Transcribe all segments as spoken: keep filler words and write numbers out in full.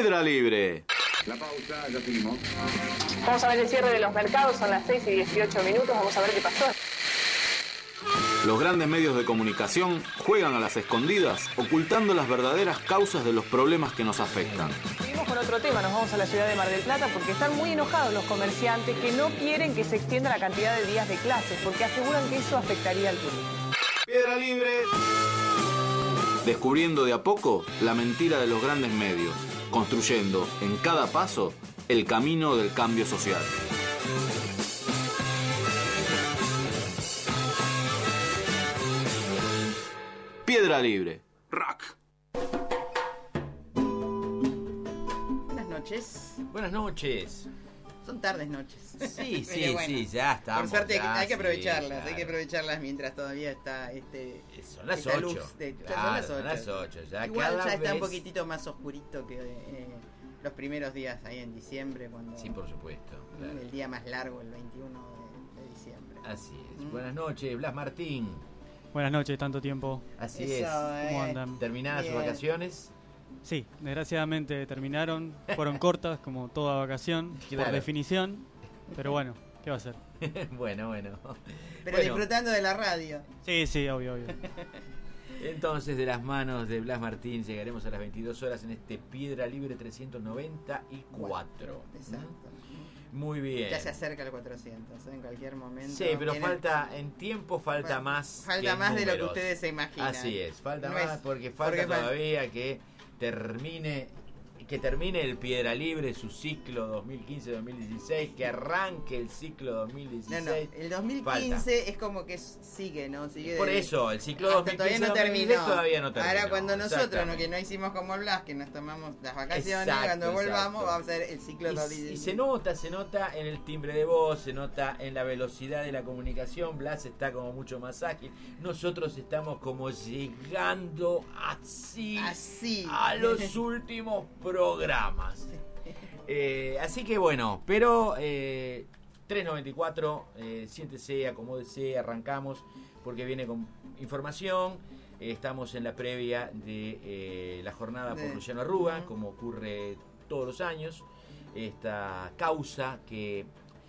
Piedra Libre. La pausa, ya seguimos. Vamos a ver el cierre de los mercados, son las seis y dieciocho minutos, vamos a ver qué pasó. Los grandes medios de comunicación juegan a las escondidas, ocultando las verdaderas causas de los problemas que nos afectan. Seguimos con otro tema, nos vamos a la ciudad de Mar del Plata porque están muy enojados los comerciantes que no quieren que se extienda la cantidad de días de clases porque aseguran que eso afectaría al turismo. Piedra Libre. Descubriendo de a poco la mentira de los grandes medios, construyendo en cada paso el camino del cambio social. Piedra Libre. Rock. Buenas noches. Buenas noches. Son tardes noches. Sí, sí, Pero bueno, sí, ya estamos. Por suerte ya, hay que sí, aprovecharlas, claro. hay que aprovecharlas mientras todavía está este. Son las esta ocho. luz de- Claro, son las son ocho. las ocho. Ya Igual cada ya está un vez- poquitito más oscurito que eh, los primeros días ahí en diciembre, cuando Sí, por supuesto. Claro. el día más largo, el veintiuno de, de diciembre. Así es. Mm. Buenas noches, Blas Martín. Buenas noches, tanto tiempo. Así Eso, es. eh. ¿Cómo andan? Terminadas sus Bien. vacaciones. Sí, desgraciadamente terminaron, fueron cortas como toda vacación, Claro. por definición, pero bueno, ¿qué va a ser? bueno, bueno. Pero Bueno, disfrutando de la radio. Sí, sí, obvio, obvio. entonces, de las manos de Blas Martín llegaremos a las veintidós horas en este Piedra Libre trescientos noventa y cuatro. Exacto. Muy bien. Ya se acerca el cuatrocientos, ¿eh? En cualquier momento. Sí, pero Vienen- falta, en tiempo falta Fal- más. falta que en más de lo que números. ustedes se imaginan. Así es, falta No más es- porque falta porque fal- todavía que termine que termine el Piedra Libre su ciclo dos mil quince dos mil dieciséis, que arranque el ciclo dos mil No, dieciséis. no, el dos mil quince es como que sigue, ¿no? Sigue Por de- eso, el ciclo hasta dos mil todavía quince no dos mil dieciséis terminó. todavía no terminó. Ahora cuando nosotros, no, Exactamente. que no hicimos como Blas, que nos tomamos las vacaciones, Exacto, cuando volvamos exacto. vamos a hacer el ciclo Y, dos mil y dieciséis. se nota, se nota en el timbre de voz, se nota en la velocidad de la comunicación. Blas está como mucho más ágil. Nosotros estamos como llegando así, Así. a los últimos programas. Eh, así que bueno, pero eh, tres noventa y cuatro, eh, siéntese, acomódese, arrancamos porque viene con información. Eh, estamos en la previa de eh, la jornada por De- Luciano Arruga, Ujú. como ocurre todos los años. Esta causa que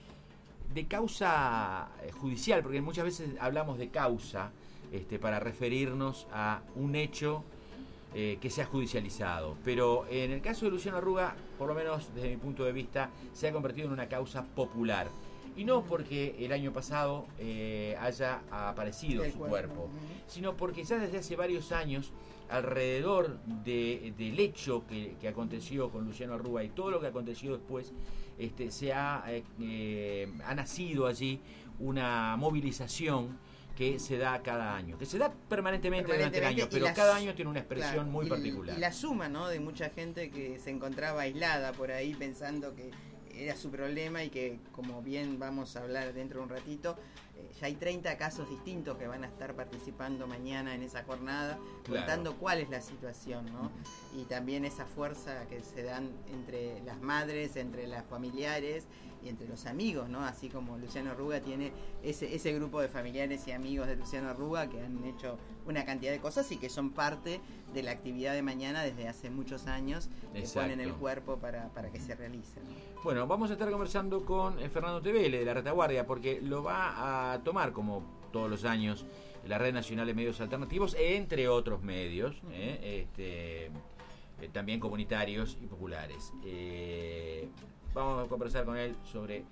de causa eh, judicial, porque muchas veces hablamos de causa este, para referirnos a un hecho eh, que se ha judicializado, pero en el caso de Luciano Arruga, por lo menos desde mi punto de vista, se ha convertido en una causa popular. Y no porque el año pasado eh, haya aparecido El su cuerpo. cuerpo, Ujú. sino porque ya desde hace varios años, alrededor de, del hecho que, que aconteció con Luciano Arruga y todo lo que aconteció después, este, se ha, eh, eh, ha nacido allí una movilización que se da cada año, que se da permanentemente, durante el año, Permanentemente, y pero las- cada año tiene una expresión claro, muy y- particular. Y la suma, ¿no? De mucha gente que se encontraba aislada por ahí pensando que era su problema y que, como bien vamos a hablar dentro de un ratito, eh, ya hay treinta casos distintos que van a estar participando mañana en esa jornada, Claro. contando cuál es la situación, ¿no? Y también esa fuerza que se dan entre las madres, entre las familiares y entre los amigos, ¿no? Así como Luciano Arruga tiene ese, ese grupo de familiares y amigos de Luciano Arruga que han hecho una cantidad de cosas y que son parte de la actividad de mañana desde hace muchos años, que Exacto. ponen el cuerpo para, para que se realice, ¿no? Bueno, vamos a estar conversando con eh, Fernando Tevele de la Retaguardia, porque lo va a tomar, como todos los años, la Red Nacional de Medios Alternativos, entre otros medios, eh, este, eh, también comunitarios y populares. Eh, vamos a conversar con él sobre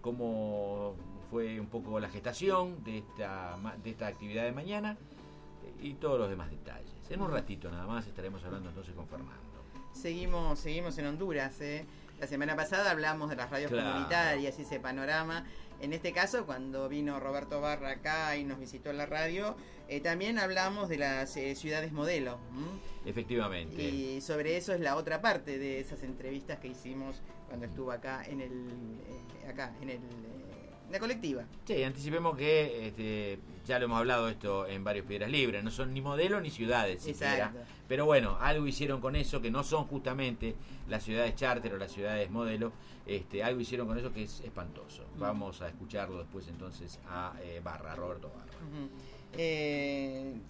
cómo fue un poco la gestación de esta, ma- de esta actividad de mañana eh, y todos los demás detalles. En un ratito nada más estaremos hablando entonces con Fernando. Seguimos, seguimos en Honduras, ¿eh? La semana pasada hablamos de las radios Claro. comunitarias y ese panorama. En este caso, cuando vino Roberto Barra acá y nos visitó en la radio, eh, también hablamos de las eh, ciudades modelo. ¿m? Efectivamente. Y sobre eso es la otra parte de esas entrevistas que hicimos cuando estuvo acá en el, eh, acá en el, eh, la colectiva. Sí, anticipemos que este, ya lo hemos hablado esto en varios Piedras Libres, no son ni modelos ni ciudades siquiera, Exacto. pero bueno, algo hicieron con eso, que no son justamente las ciudades charter o las ciudades modelo, este, algo hicieron con eso que es espantoso. Vamos a escucharlo después entonces a eh, Barra, a Roberto Barra. Ujú. Eh,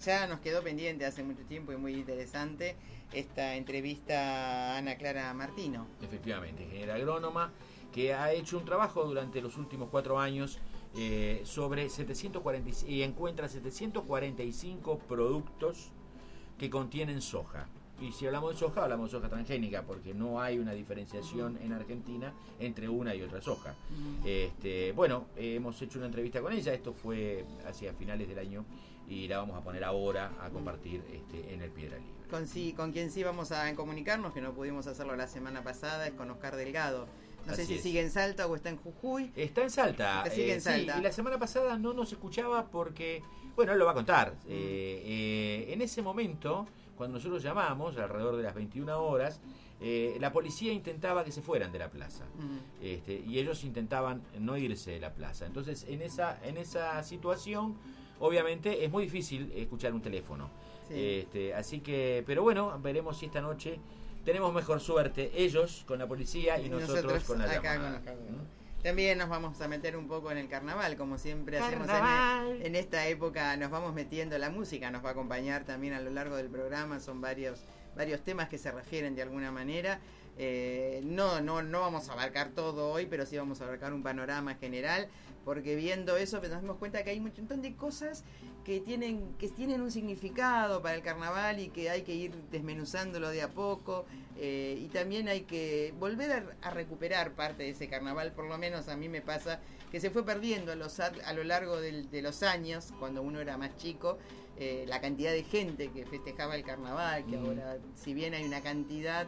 ya nos quedó pendiente hace mucho tiempo y muy interesante esta entrevista a Ana Clara Martino. Efectivamente, ingeniera agrónoma, que ha hecho un trabajo durante los últimos cuatro años eh, sobre setecientos cuarenta y encuentra setecientos cuarenta y cinco productos que contienen soja. Y si hablamos de soja, hablamos de soja transgénica, porque no hay una diferenciación en Argentina entre una y otra soja. Uh-huh. Este, bueno, eh, hemos hecho una entrevista con ella, esto fue hacia finales del año, y la vamos a poner ahora a compartir este, en el Piedra Libre. Con, sí, con quien sí vamos a comunicarnos, que no pudimos hacerlo la semana pasada, es con Oscar Delgado. No Así sé si es. sigue en Salta o está en Jujuy. Está en Salta. Está, sigue eh, en Salta. Sí, y la semana pasada no nos escuchaba porque, bueno, él lo va a contar. Mm. Eh, eh, en ese momento, cuando nosotros llamamos, alrededor de las veintiuna horas, eh, la policía intentaba que se fueran de la plaza. Mm. Este, y ellos intentaban no irse de la plaza. Entonces, en esa, en esa situación, obviamente, es muy difícil escuchar un teléfono. Sí. Este, así que, pero bueno, veremos si esta noche tenemos mejor suerte, ellos con la policía y, y nosotros, nosotros con la acá llamada. Con ¿Mm? También nos vamos a meter un poco en el carnaval, como siempre carnaval. hacemos en, en esta época, nos vamos metiendo, la música nos va a acompañar también a lo largo del programa, son varios, varios temas que se refieren de alguna manera. Eh, no, no, no vamos a abarcar todo hoy, pero sí vamos a abarcar un panorama general, porque viendo eso nos damos cuenta que hay un montón de cosas que tienen, que tienen un significado para el carnaval y que hay que ir desmenuzándolo de a poco, eh, y también hay que volver a, a recuperar parte de ese carnaval, por lo menos a mí me pasa que se fue perdiendo a, los, a lo largo del, de los años, cuando uno era más chico, eh, la cantidad de gente que festejaba el carnaval, que mm. ahora, si bien hay una cantidad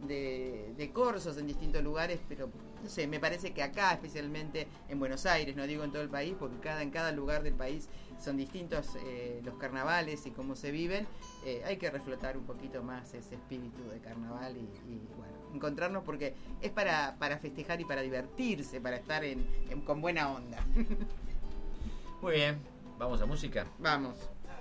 de, de corsos en distintos lugares, pero no sé, me parece que acá, especialmente en Buenos Aires, no digo en todo el país, porque cada en cada lugar del país son distintos eh, los carnavales y cómo se viven, eh, hay que reflotar un poquito más ese espíritu de carnaval y, y bueno, encontrarnos, porque es para, para festejar y para divertirse, para estar en, en, con buena onda. Muy bien, vamos a música. Vamos.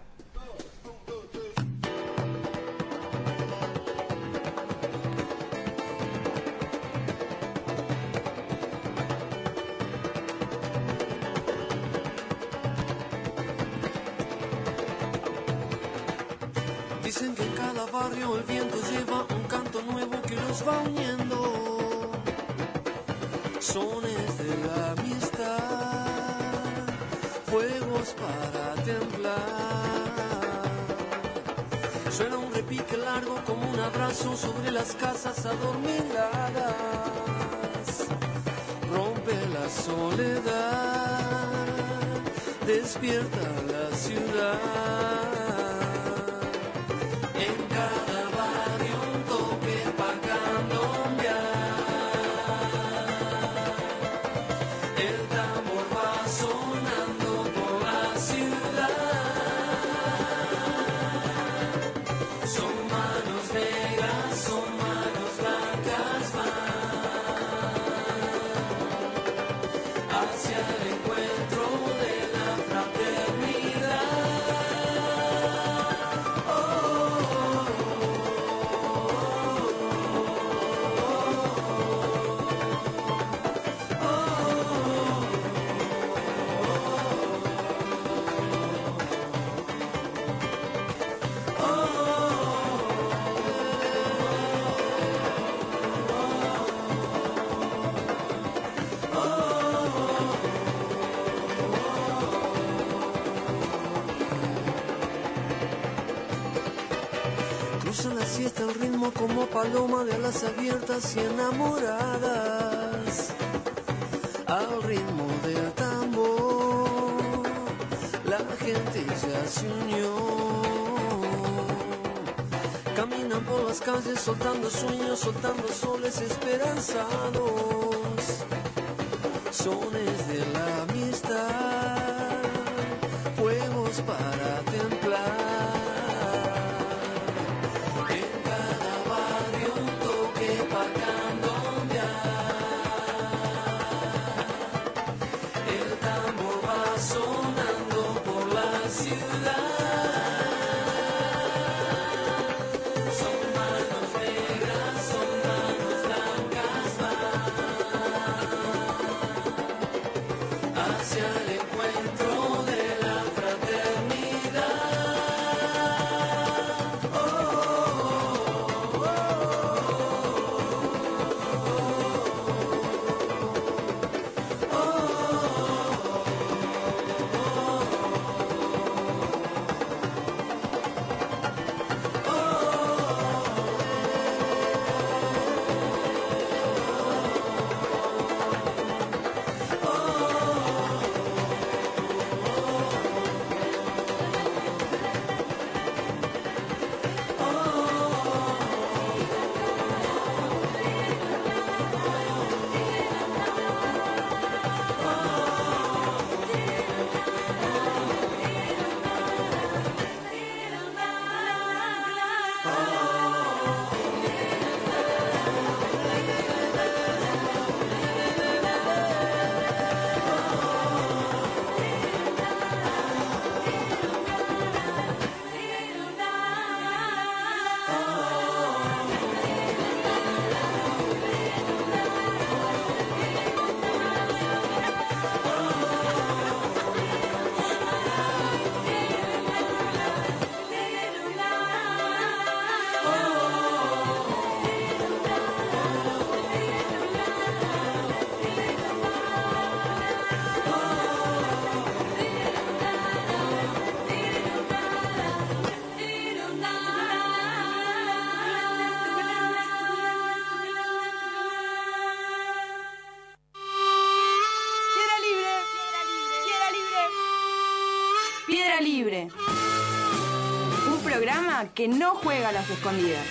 Dicen que en cada barrio el viento lleva un canto nuevo que los va uniendo. Sones de la amistad, fuegos para templar. Suena un repique largo como un abrazo sobre las casas adormiladas. Rompe la soledad, despierta la ciudad. En cada barrio un toque pa' candombear. El tambor va sonando por la ciudad. Son manos negras, son manos blancas, van hacia el encuentro de la fraternidad. Cruzan la siesta el ritmo como paloma de alas abiertas y enamoradas. Al ritmo del tambor, la gente ya se unió. Caminan por las calles soltando sueños, soltando soles esperanzados. Sones de la amistad, fuegos para templar. Hacia el encuentro de la fraternidad. programa que no juega a las escondidas.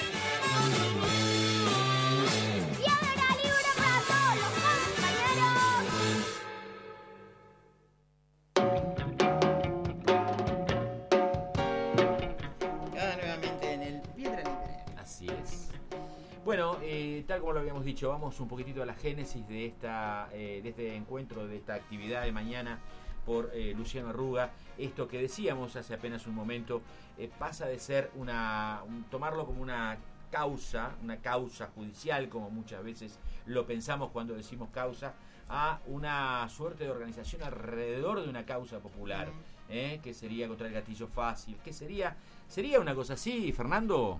Bueno, eh, tal como lo habíamos dicho, vamos un poquitito a la génesis de esta eh, de este encuentro, de esta actividad de mañana por eh, Luciano Arruga. Esto que decíamos hace apenas un momento eh, pasa de ser una un, tomarlo como una causa, una causa judicial, como muchas veces lo pensamos cuando decimos causa, a una suerte de organización alrededor de una causa popular, eh, que sería contra el gatillo fácil, que sería sería una cosa así, Fernando.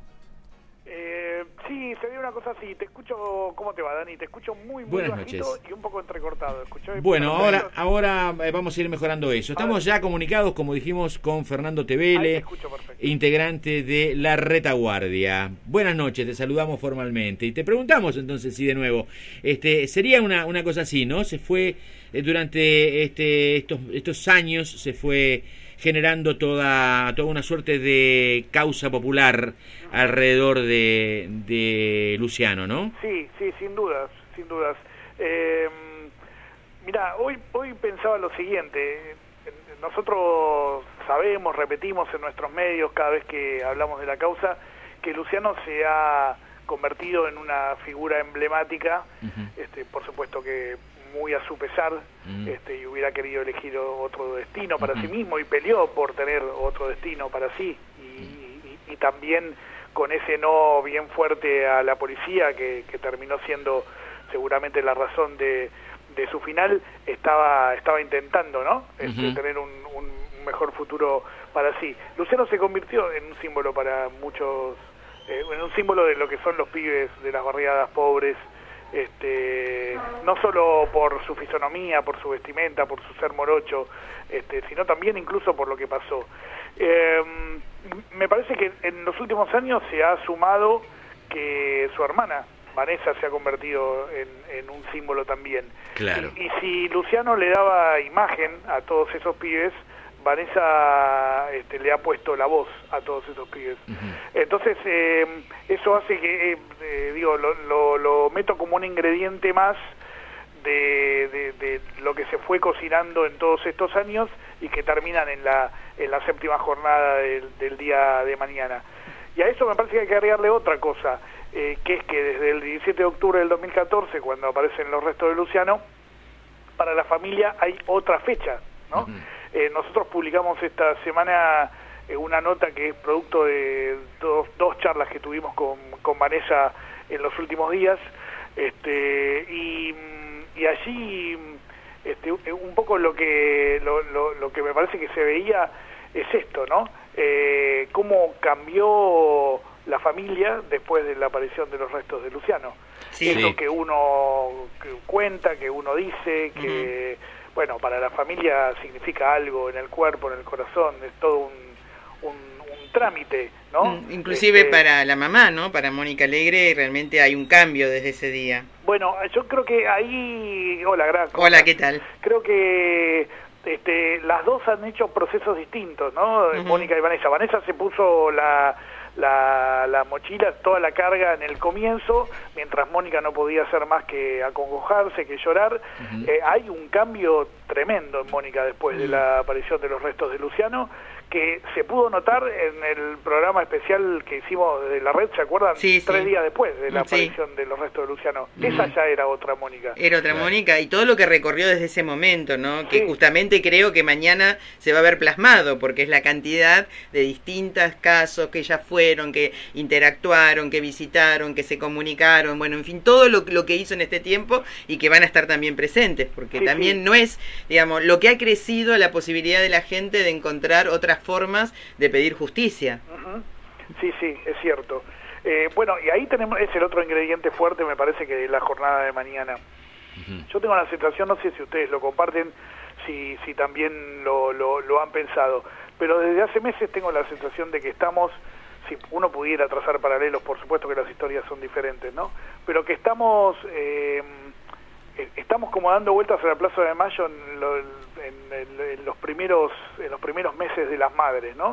Eh, sí, sería una cosa así. Te escucho, ¿cómo te va, Dani? Te escucho muy, muy Buenas bajito noches. Y un poco entrecortado. ¿Escuchó? Bueno, ahora ahora vamos a ir mejorando eso. Estamos ya comunicados, como dijimos, con Fernando Tevele, integrante de La Retaguardia. Buenas noches, te saludamos formalmente. Y te preguntamos entonces, sí, de nuevo, este sería una, una cosa así, ¿no? Se fue, eh, durante este estos, estos años, se fue generando toda toda una suerte de causa popular alrededor de, de Luciano, ¿no? Sí, sí, sin dudas, sin dudas. Eh, mira, hoy hoy pensaba lo siguiente. Nosotros sabemos, repetimos en nuestros medios cada vez que hablamos de la causa, que Luciano se ha convertido en una figura emblemática, uh-huh. este, por supuesto que muy a su pesar, uh-huh. este, y hubiera querido elegir otro destino para uh-huh. sí mismo y peleó por tener otro destino para sí, y, uh-huh. y, y también con ese no bien fuerte a la policía que, que terminó siendo seguramente la razón de, de su final, estaba estaba intentando, ¿no? Este, uh-huh. tener un, un mejor futuro para sí. Luciano se convirtió en un símbolo para muchos, eh, en un símbolo de lo que son los pibes de las barriadas pobres, este, no solo por su fisonomía, por su vestimenta, por su ser morocho, este, sino también incluso por lo que pasó. Eh, me parece que en los últimos años se ha sumado que su hermana Vanessa se ha convertido en, en un símbolo también. Claro. Y, y si Luciano le daba imagen a todos esos pibes, Vanessa este, le ha puesto la voz a todos esos pibes. Uh-huh. Entonces, eh, eso hace que, eh, digo, lo, lo, lo meto como un ingrediente más de, de, de lo que se fue cocinando en todos estos años y que terminan en la, en la séptima jornada del, del día de mañana. Y a eso me parece que hay que agregarle otra cosa, eh, que es que desde el diecisiete de octubre del dos mil catorce, cuando aparecen los restos de Luciano, para la familia hay otra fecha, ¿no? Uh-huh. Eh, nosotros publicamos esta semana eh, una nota que es producto de dos, dos charlas que tuvimos con, con Vanessa en los últimos días, este, y, y allí este, un poco lo que lo, lo, lo que me parece que se veía es esto, ¿no? Eh, cómo cambió la familia después de la aparición de los restos de Luciano. Sí, es sí. lo que uno cuenta, que uno dice, que... Uh-huh. Bueno, para la familia significa algo en el cuerpo, en el corazón, es todo un, un, un trámite, ¿no? Mm, inclusive este, para la mamá, ¿no? Para Mónica Alegre realmente hay un cambio desde ese día. Bueno, yo creo que ahí... Hola, gracias. Hola, ¿qué tal? Creo que este, las dos han hecho procesos distintos, ¿no? Uh-huh. Mónica y Vanessa. Vanessa se puso la... La, la mochila, toda la carga en el comienzo, mientras Mónica no podía hacer más que acongojarse, que llorar. Uh-huh. Eh, hay un cambio tremendo en Mónica después uh-huh. de la aparición de los restos de Luciano, que se pudo notar en el programa especial que hicimos de la red, ¿se acuerdan? Sí, Tres sí. días después de la sí. aparición de los restos de Luciano. Uh-huh. Esa ya era otra Mónica. Era otra claro. Mónica, y todo lo que recorrió desde ese momento, ¿no? Sí. Que justamente creo que mañana se va a ver plasmado, porque es la cantidad de distintos casos que ya fueron, que interactuaron, que visitaron, que se comunicaron, bueno, en fin, todo lo, lo que hizo en este tiempo y que van a estar también presentes, porque sí, también sí. no es, digamos, lo que ha crecido la posibilidad de la gente de encontrar otras formas de pedir justicia. Uh-huh. Sí, sí, es cierto. Eh, bueno, y ahí tenemos, es el otro ingrediente fuerte, me parece, que de la jornada de mañana. Uh-huh. Yo tengo la sensación, no sé si ustedes lo comparten, si, si también lo, lo, lo han pensado, pero desde hace meses tengo la sensación de que estamos, si uno pudiera trazar paralelos, por supuesto que las historias son diferentes, ¿no? Pero que estamos... Eh, estamos como dando vueltas a la Plaza de Mayo en, lo, en, en, en los primeros en los primeros meses de las madres, ¿no? O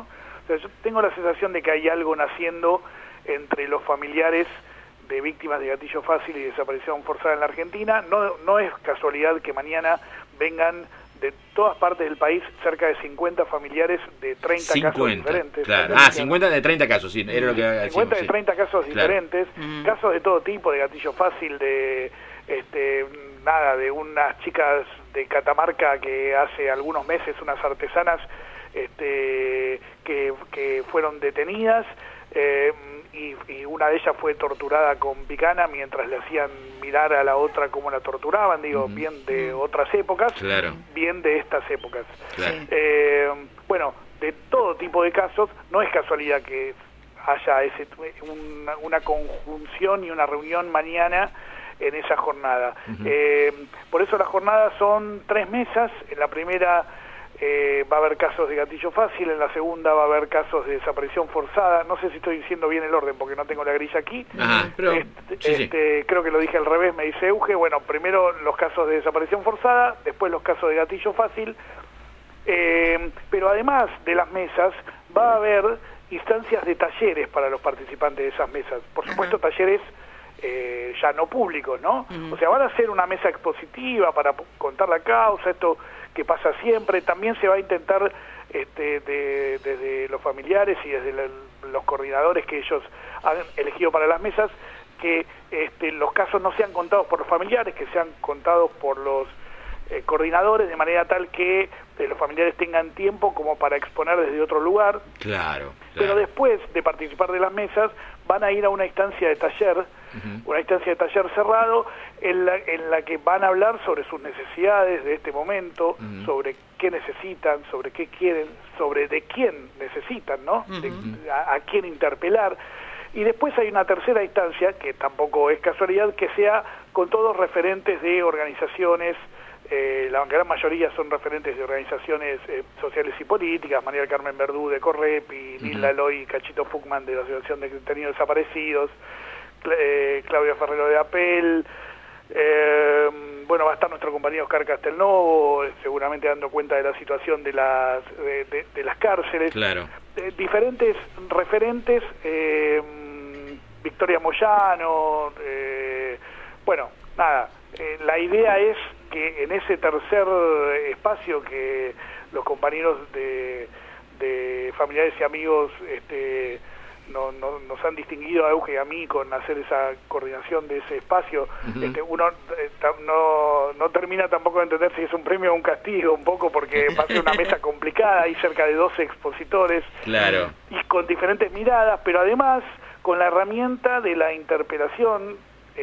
sea, yo tengo la sensación de que hay algo naciendo entre los familiares de víctimas de gatillo fácil y desaparición forzada en la Argentina. No, no es casualidad que mañana vengan de todas partes del país cerca de cincuenta familiares de treinta cincuenta, casos diferentes. Claro. Ah, cincuenta de treinta casos, sí, era lo que decíamos, cincuenta de sí. treinta casos Claro. diferentes, Mm. casos de todo tipo, de gatillo fácil, de este nada, de unas chicas de Catamarca que hace algunos meses, unas artesanas este que, que fueron detenidas, eh, y, y una de ellas fue torturada con picana mientras le hacían mirar a la otra cómo la torturaban, digo, Uh-huh. bien de otras épocas, Claro. bien de estas épocas. Claro. Eh, bueno, de todo tipo de casos, no es casualidad que haya ese, una, una conjunción y una reunión mañana en esa jornada. Uh-huh. Eh, por eso las jornadas son tres mesas. En la primera eh, va a haber casos de gatillo fácil, en la segunda va a haber casos de desaparición forzada. No sé si estoy diciendo bien el orden porque no tengo la grilla aquí. Ajá, pero, Este, sí, sí. este, creo que lo dije al revés, me dice Euge. Bueno, primero los casos de desaparición forzada, después los casos de gatillo fácil. Eh, pero además de las mesas va a haber instancias de talleres para los participantes de esas mesas. Por supuesto, Ajá. talleres eh, ya no públicos, ¿no? Ujú. O sea, van a hacer una mesa expositiva para p- contar la causa, esto que pasa siempre. También se va a intentar este, de- desde los familiares y desde la- los coordinadores que ellos han elegido para las mesas, que este, los casos no sean contados por los familiares, que sean contados por los eh, coordinadores, de manera tal que eh, los familiares tengan tiempo como para exponer desde otro lugar. Claro, Pero claro. después de participar de las mesas van a ir a una instancia de taller, Ujú. una instancia de taller cerrado en la, en la que van a hablar sobre sus necesidades de este momento, Ujú. sobre qué necesitan, sobre qué quieren, sobre de quién necesitan, ¿no? De- Ujú. a, a quién interpelar. Y después hay una tercera instancia, que tampoco es casualidad, que sea con todos referentes de organizaciones. Eh, la gran mayoría son referentes de organizaciones eh, sociales y políticas: María del Carmen Verdú de Correpi, Ujú. Nilda Loy y Cachito Fuchman de la Asociación de Detenidos Desaparecidos, Cla- eh, Claudia Ferrero de Apel, eh, bueno, va a estar nuestro compañero Oscar Castelnovo, eh, seguramente dando cuenta de la situación de las, de, de- de las cárceles. Claro. Eh, diferentes referentes, eh, Victoria Moyano, eh, bueno, nada, eh, la idea es que en ese tercer espacio que los compañeros de, de familiares y amigos este, no, no, nos han distinguido a Euge y a mí con hacer esa coordinación de ese espacio. Ujú. este, uno eh, ta- no, no termina tampoco de entender si es un premio o un castigo, un poco, porque va a ser una mesa complicada, hay cerca de doce expositores Claro. y con diferentes miradas, pero además con la herramienta de la interpelación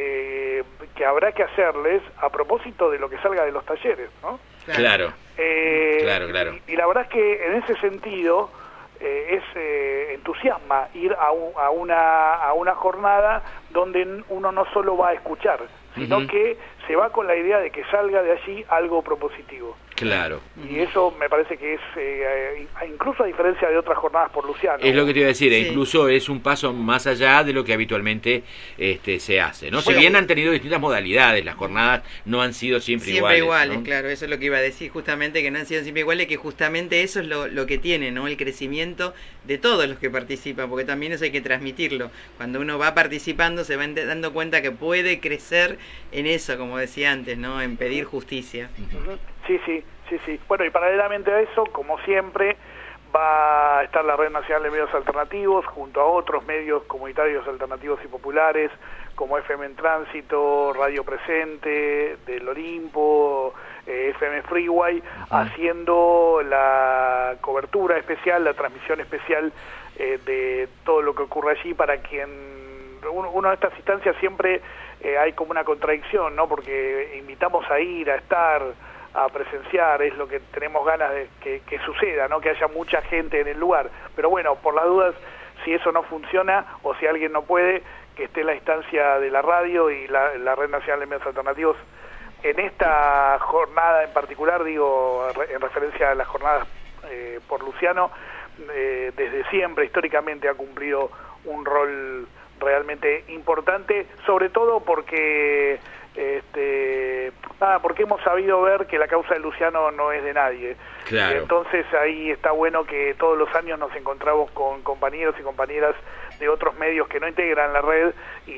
eh, que habrá que hacerles a propósito de lo que salga de los talleres, ¿no? Claro. Eh, Claro, claro. Y, y la verdad es que en ese sentido eh, es eh, entusiasma ir a, un- a una a una jornada donde n- uno no solo va a escuchar, sino Ujú. que se va con la idea de que salga de allí algo propositivo. Claro. Y eso me parece que es, eh, eh, incluso a diferencia de otras jornadas por Luciano. Es lo que te iba a decir, e Sí. incluso es un paso más allá de lo que habitualmente este, se hace, ¿no? Si Bueno, bien han tenido distintas modalidades, las jornadas no han sido siempre, Siempre iguales. iguales, ¿no? claro, eso es lo que iba a decir justamente, que no han sido siempre iguales, que justamente eso es lo, lo que tiene, ¿no? El crecimiento de todos los que participan, porque también eso hay que transmitirlo. Cuando uno va participando se va ent- dando cuenta que puede crecer en eso, como decía antes, ¿no? En pedir justicia. Ujú. Sí, sí, sí, sí. Bueno, y paralelamente a eso, como siempre, va a estar la Red Nacional de Medios Alternativos junto a otros medios comunitarios alternativos y populares, como F M en Tránsito, Radio Presente, del Olimpo, eh, F M Freeway, haciendo la cobertura especial, la transmisión especial eh, de todo lo que ocurre allí, para quien uno, uno de estas instancias siempre eh, hay como una contradicción, ¿no? Porque invitamos a ir, a estar, a presenciar, es lo que tenemos ganas de que, que suceda, ¿no? Que haya mucha gente en el lugar. Pero bueno, por las dudas, si eso no funciona o si alguien no puede, que esté la instancia de la radio y la, la Red Nacional de Medios Alternativos. En esta jornada en particular, digo, en referencia a las jornadas eh, por Luciano, eh, desde siempre, históricamente, ha cumplido un rol realmente importante, sobre todo porque este, Ah, porque hemos sabido ver que la causa de Luciano no es de nadie. Claro. Entonces ahí está bueno que todos los años nos encontramos con compañeros y compañeras de otros medios que no integran la red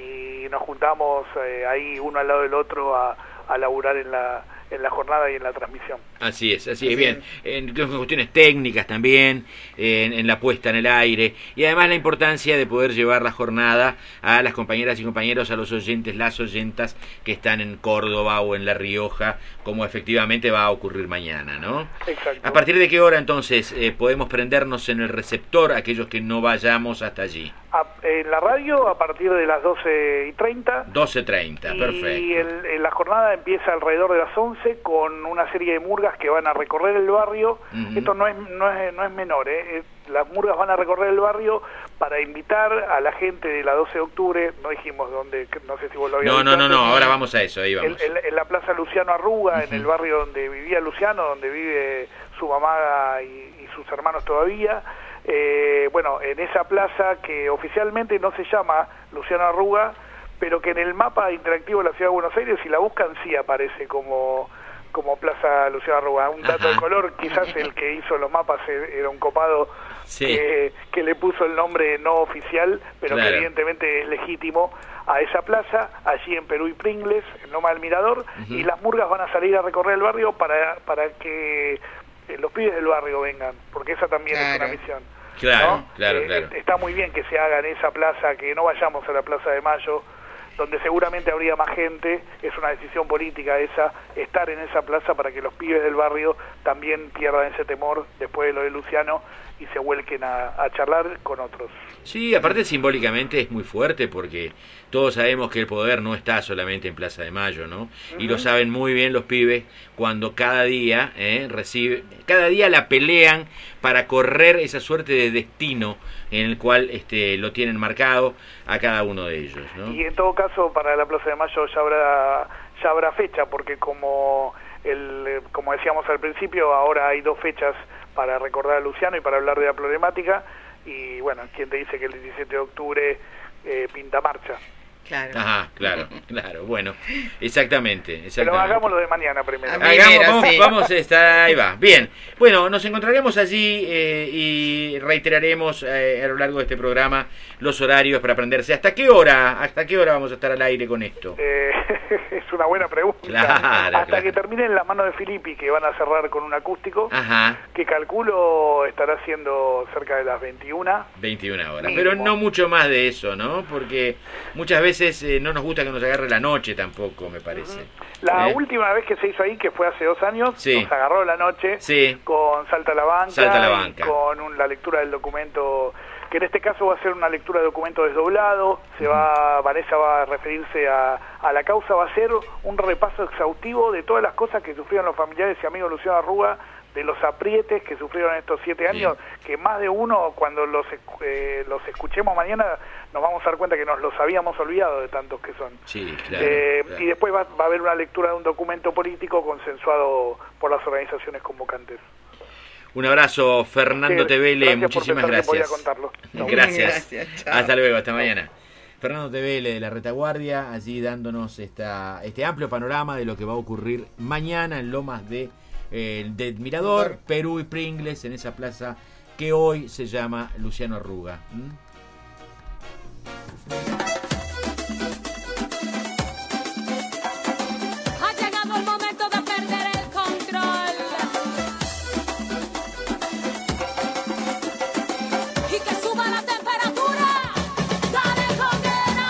y nos juntamos eh, ahí uno al lado del otro a, a laburar en la en la jornada y en la transmisión. Así es, así es, bien. En cuestiones técnicas también, en, en la puesta en el aire, y además la importancia de poder llevar la jornada a las compañeras y compañeros, a los oyentes, las oyentas que están en Córdoba o en La Rioja, como efectivamente va a ocurrir mañana, ¿no? Exacto. ¿A partir de qué hora entonces eh, podemos prendernos en el receptor aquellos que no vayamos hasta allí? A, en la radio a partir de las doce y treinta. doce treinta, perfecto. Y el, el, la jornada empieza alrededor de las once con una serie de murgas que van a recorrer el barrio. Uh-huh. Esto no es, no es, no es menor, ¿eh? Las murgas van a recorrer el barrio para invitar a la gente de la doce de octubre, no dijimos dónde, no sé si vos lo habías No, dicho no, no, antes, no, ahora vamos a eso, ahí vamos. En, en, en la Plaza Luciano Arruga, uh-huh. en el barrio donde vivía Luciano, donde vive su mamá y, y sus hermanos todavía. Eh, bueno, en esa plaza que oficialmente no se llama Luciano Arruga, pero que en el mapa interactivo de la Ciudad de Buenos Aires, si la buscan, sí aparece como, como Plaza Luciano Arruga. Un dato de color, quizás el que hizo los mapas era un copado sí. que, que le puso el nombre no oficial, pero claro. que evidentemente es legítimo, a esa plaza, allí en Perú y Pringles, en Loma del Mirador, uh-huh. y las murgas van a salir a recorrer el barrio para, para que los pibes del barrio vengan, porque esa también claro. es una misión. Claro, ¿no? claro, eh, claro. Está muy bien que se haga en esa plaza, que no vayamos a la Plaza de Mayo, donde seguramente habría más gente. Es una decisión política esa, estar en esa plaza para que los pibes del barrio también pierdan ese temor después de lo de Luciano y se vuelquen a, a charlar con otros. Sí, aparte simbólicamente es muy fuerte porque todos sabemos que el poder no está solamente en Plaza de Mayo, ¿no? Uh-huh. Y lo saben muy bien los pibes cuando cada día eh, recibe, cada día la pelean para correr esa suerte de destino en el cual este lo tienen marcado a cada uno de ellos, ¿no? Y en todo caso para la Plaza de Mayo ya habrá ya habrá fecha, porque como el como decíamos al principio, ahora hay dos fechas para recordar a Luciano y para hablar de la problemática, y bueno, ¿quién te dice que el diecisiete de octubre eh, pinta marcha? Claro. Ajá, claro, claro, bueno, exactamente, exactamente. Pero hagámoslo de mañana primero. Hagamos, vamos, sí. vamos, está, ahí va. Bien, bueno, nos encontraremos allí eh, y reiteraremos eh, a lo largo de este programa los horarios para aprenderse. ¿Hasta qué hora? ¿Hasta qué hora vamos a estar al aire con esto? Eh, es una buena pregunta. Claro, Hasta claro. que terminen las manos de Filippi, que van a cerrar con un acústico. Ajá. Que calculo estará siendo cerca de las veintiuna. veintiuna horas, Mínimo. Pero no mucho más de eso, ¿no? Porque muchas veces eh, no nos gusta que nos agarre la noche tampoco, me parece. Uh-huh. La ¿Eh? última vez que se hizo ahí, que fue hace dos años, sí. nos agarró la noche sí. con Salta a la Banca, Salta a la banca. Y con un, la lectura del documento, que en este caso va a ser una lectura de documento desdoblado. Se uh-huh. va, Vanessa va a referirse a, a la causa, va a ser un repaso exhaustivo de todas las cosas que sufrieron los familiares y amigos de Luciano Arruga, de los aprietes que sufrieron estos siete años, bien. Que más de uno, cuando los eh, los escuchemos mañana, nos vamos a dar cuenta que nos los habíamos olvidado de tantos que son. Sí, claro, eh, claro. Y después va, va a haber una lectura de un documento político consensuado por las organizaciones convocantes. Un abrazo, Fernando sí, Tevele, muchísimas gracias. Podía contarlo. No. Gracias. gracias hasta luego, hasta mañana. Fernando Tevele de la Retaguardia, allí dándonos esta, este amplio panorama de lo que va a ocurrir mañana en Lomas de Eh, del Mirador, Perú y Pringles, en esa plaza que hoy se llama Luciano Arruga. ¿Mm? Ha llegado el momento de perder el control y que suba la temperatura. Dale condena.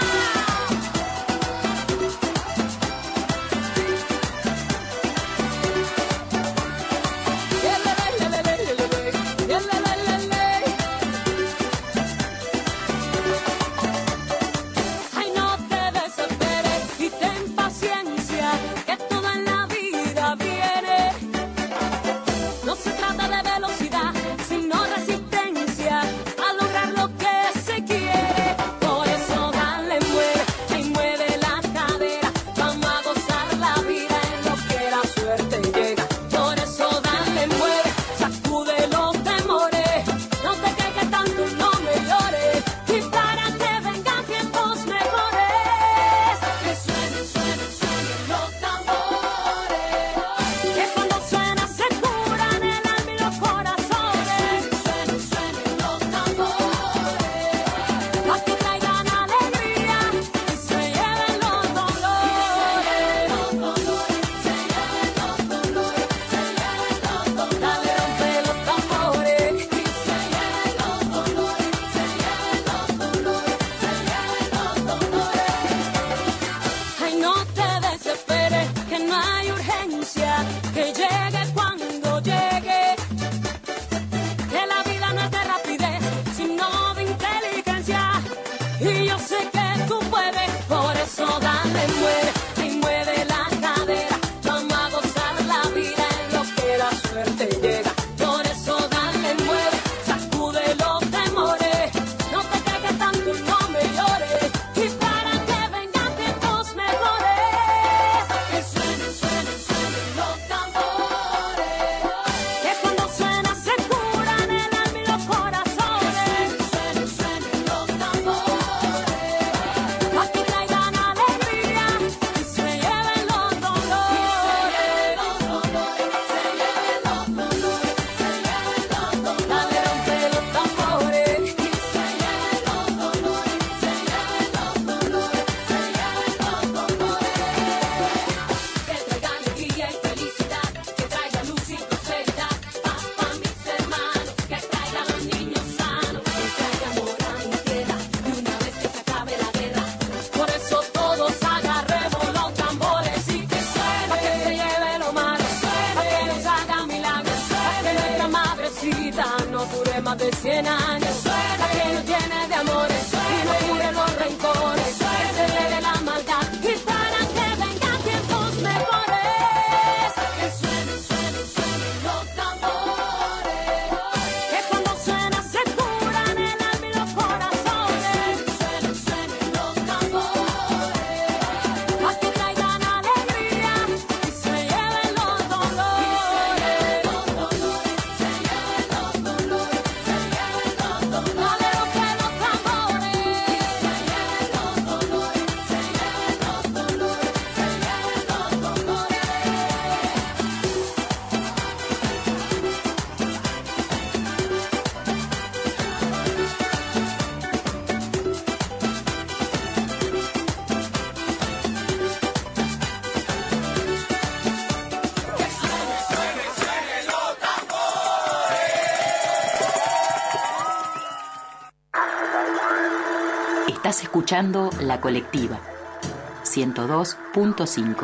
Estás escuchando La Colectiva, ciento dos punto cinco.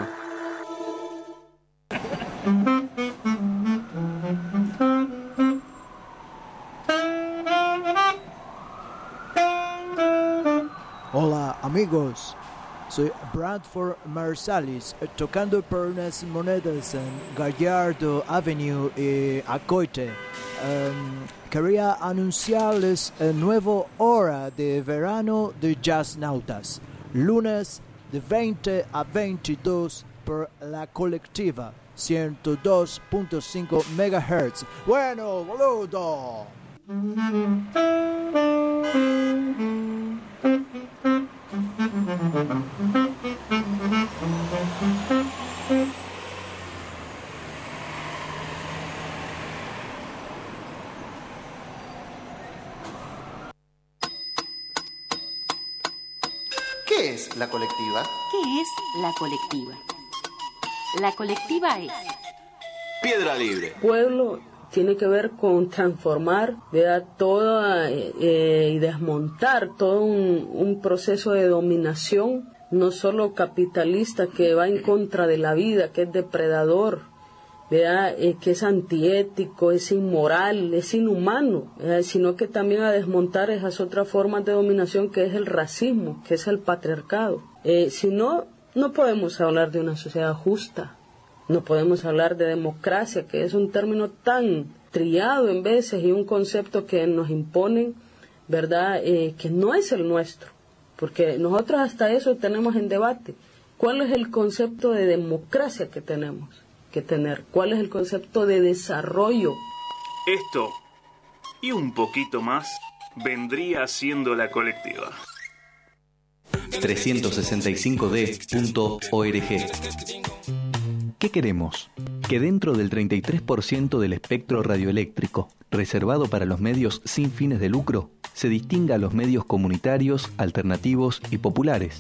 Hola amigos, soy Bradford Marsalis, tocando por unas monedas en Gallardo Avenue y Acoite. Um, quería anunciarles el nuevo hora de verano de Jazznautas, lunes de veinte a veintidós por La Colectiva, ciento dos punto cinco megahertz. Bueno, boludo. ¿Qué es La Colectiva? ¿Qué es La Colectiva? La Colectiva es Piedra Libre. Pueblo tiene que ver con transformar, ¿verdad? Toda eh, y desmontar todo un, un proceso de dominación, no solo capitalista, que va en contra de la vida, que es depredador, ¿verdad? Eh, que es antiético, es inmoral, es inhumano, ¿verdad? Sino que también a desmontar esas otras formas de dominación, que es el racismo, que es el patriarcado. Eh, si no, no podemos hablar de una sociedad justa. No podemos hablar de democracia, que es un término tan trillado en veces y un concepto que nos imponen, ¿verdad?, eh, que no es el nuestro. Porque nosotros hasta eso tenemos en debate. ¿Cuál es el concepto de democracia que tenemos que tener? ¿Cuál es el concepto de desarrollo? Esto y un poquito más vendría siendo La Colectiva. trescientos sesenta y cinco d punto org. ¿Qué queremos? Que dentro del treinta y tres por ciento del espectro radioeléctrico reservado para los medios sin fines de lucro, se distinga a los medios comunitarios, alternativos y populares.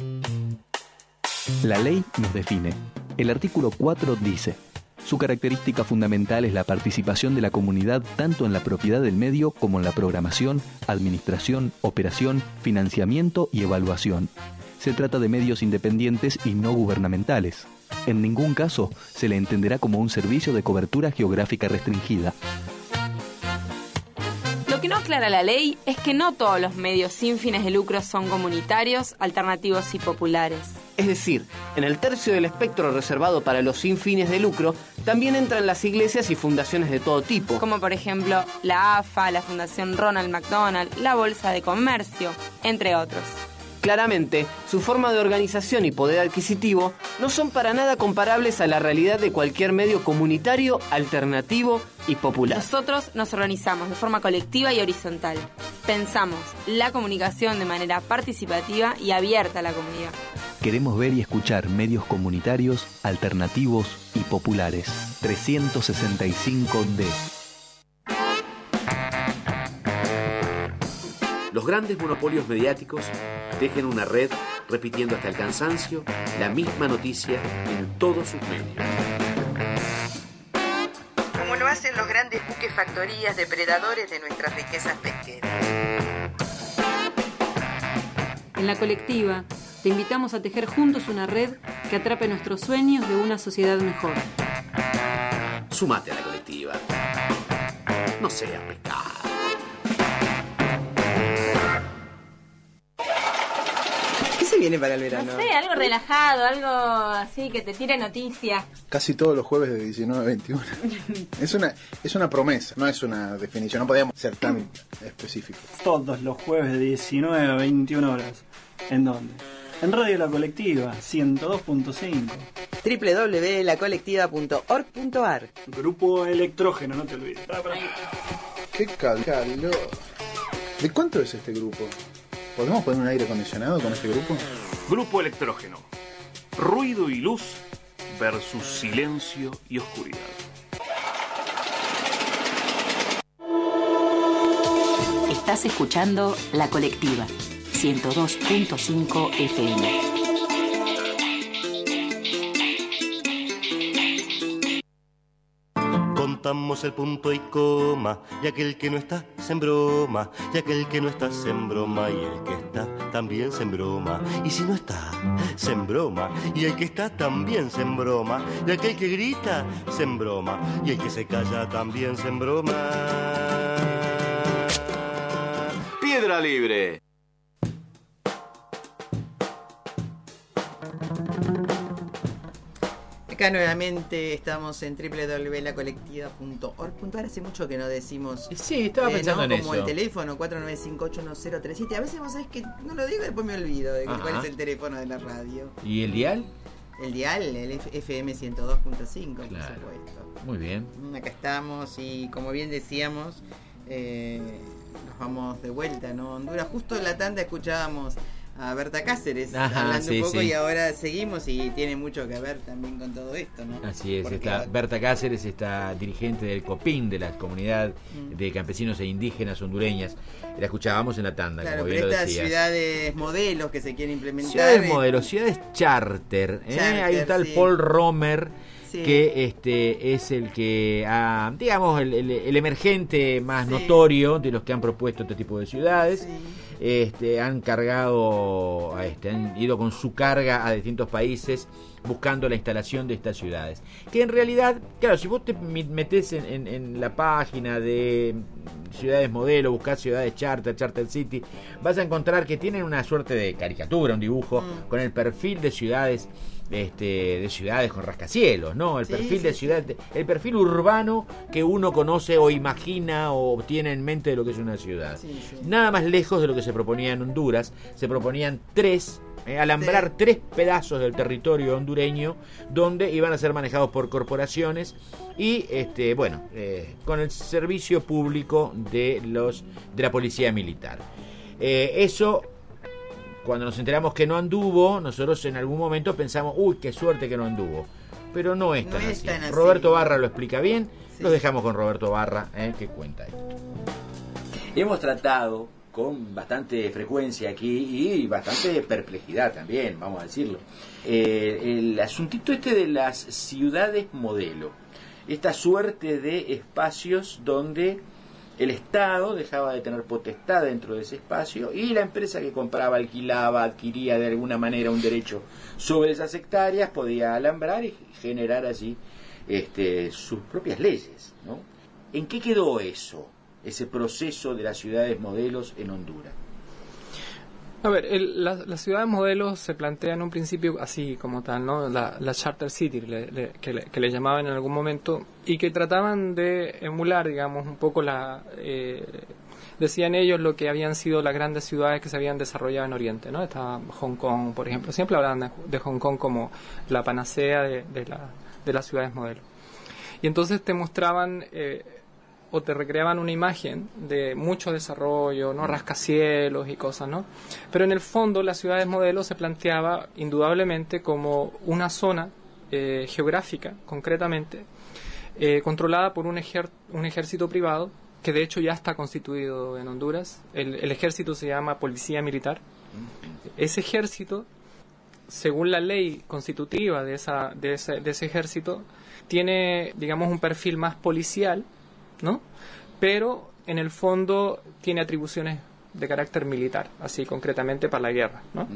La ley nos define. El artículo cuatro dice: su característica fundamental es la participación de la comunidad tanto en la propiedad del medio como en la programación, administración, operación, financiamiento y evaluación. Se trata de medios independientes y no gubernamentales. En ningún caso se le entenderá como un servicio de cobertura geográfica restringida. Lo que no aclara la ley es que no todos los medios sin fines de lucro son comunitarios, alternativos y populares. Es decir, en el tercio del espectro reservado para los sin fines de lucro, también entran las iglesias y fundaciones de todo tipo. Como por ejemplo la A F A, la Fundación Ronald McDonald, la Bolsa de Comercio, entre otros. Claramente, su forma de organización y poder adquisitivo no son para nada comparables a la realidad de cualquier medio comunitario, alternativo y popular. Nosotros nos organizamos de forma colectiva y horizontal. Pensamos la comunicación de manera participativa y abierta a la comunidad. Queremos ver y escuchar medios comunitarios, alternativos y populares. trescientos sesenta y cinco D. Los grandes monopolios mediáticos tejen una red repitiendo hasta el cansancio la misma noticia en todos sus medios. Como lo hacen los grandes buques factorías depredadores de nuestras riquezas pesqueras. En La Colectiva te invitamos a tejer juntos una red que atrape nuestros sueños de una sociedad mejor. Sumate a La Colectiva. No seas pescado. Viene para el verano. No sé, algo relajado, algo así que te tire noticias. Casi todos los jueves de diecinueve a veintiuno. Es una, es una promesa, no es una definición, no podemos ser tan específicos. Todos los jueves de diecinueve a veintiuna horas. ¿En dónde? En Radio La Colectiva, ciento dos punto cinco. doble u doble u doble u punto la colectiva punto org punto a r. Grupo Electrógeno, no te olvides. Qué calor. ¿De cuánto es este grupo? ¿Podemos poner un aire acondicionado con este grupo? Grupo Electrógeno. Ruido y luz versus silencio y oscuridad. Estás escuchando La Colectiva, ciento dos punto cinco F M. Contamos el punto y coma, y aquel que no está se embroma, y aquel que no está se embroma, y el que está también se embroma. Y si no está, se embroma. Y el que está también se embroma. Y aquel que grita, se embroma. Y el que se calla también se embroma. Piedra Libre. Acá nuevamente estamos en doble u doble u doble u punto la colectiva punto org punto a r. Hace mucho que no decimos. Sí, estaba pensando ¿no? en Como eso. el teléfono cuatro nueve cinco ocho uno cero tres siete. A veces vos sabés que no lo digo y después me olvido de que Ajá. cuál es el teléfono de la radio. ¿Y el dial? El dial, el F M ciento dos punto cinco, Claro. por supuesto. Muy bien. Acá estamos y como bien decíamos, eh, nos vamos de vuelta, ¿no? Honduras, justo en la tanda escuchábamos a Berta Cáceres Ajá, hablando sí, un poco sí. y ahora seguimos y tiene mucho que ver también con todo esto, ¿no? Así es, Porque está Berta Cáceres, está dirigente del COPIN, de la Comunidad Mm. de Campesinos e Indígenas Hondureñas. La escuchábamos en la tanda, Claro, como pero bien lo estas decías. ciudades modelos que se quieren implementar. Ciudades eh, modelo, ciudades charter, ¿eh? Charter, Hay un tal sí. Paul Romer Sí. que este es el que ha, digamos, el, el- el emergente más Sí. notorio de los que han propuesto este tipo de ciudades. Este, han cargado, este, han ido con su carga a distintos países buscando la instalación de estas ciudades. Que en realidad, claro, si vos te mi- metés en, en- en la página de ciudades modelo, buscás ciudades charter, charter city, vas a encontrar que tienen una suerte de caricatura, un dibujo Mm. con el perfil de ciudades, este, de ciudades con rascacielos, ¿no? El Sí, perfil sí, de sí. ciudad, el perfil urbano que uno conoce o imagina o tiene en mente de lo que es una ciudad. Sí, sí. Nada más lejos de lo que se proponía en Honduras. Se proponían tres, eh, alambrar tres pedazos del territorio hondureño donde iban a ser manejados por corporaciones y, este, bueno, eh, con el servicio público de los de la policía militar. Eh, eso, cuando nos enteramos que no anduvo, nosotros en algún momento pensamos, uy, qué suerte que no anduvo. Pero no es No tan, es así. tan así. Roberto Barra lo explica bien. Sí. Los dejamos con Roberto Barra, eh, que cuenta esto. Hemos tratado con bastante frecuencia aquí y bastante perplejidad también, vamos a decirlo, eh, el asuntito este de las ciudades modelo, esta suerte de espacios donde el Estado dejaba de tener potestad dentro de ese espacio y la empresa que compraba, alquilaba, adquiría de alguna manera un derecho sobre esas hectáreas podía alambrar y generar allí este, sus propias leyes, ¿no? ¿En qué quedó eso? Ese proceso de las ciudades modelos en Honduras. A ver, el- la- las ciudades modelos se plantean en un principio así como tal, ¿no? La, la Charter City, le- le- que, le, que le llamaban en algún momento, y que trataban de emular, digamos, un poco la... eh, decían ellos lo que habían sido las grandes ciudades que se habían desarrollado en Oriente, ¿no? Estaba Hong Kong, por ejemplo. Siempre hablaban de, de Hong Kong como la panacea de, de, la- de las ciudades modelos. Y entonces te mostraban... eh, o te recreaban una imagen de mucho desarrollo, ¿no? Rascacielos y cosas, ¿no? Pero en el fondo la ciudades modelo se planteaba indudablemente como una zona eh, geográfica, concretamente, eh, controlada por un, ejer- un ejército privado, que de hecho ya está constituido en Honduras. El, el ejército se llama Policía Militar. Ese ejército, según la ley constitutiva de, esa, de, ese, de ese ejército, tiene, digamos, un perfil más policial, ¿no? Pero en el fondo tiene atribuciones de carácter militar, así concretamente para la guerra, ¿no?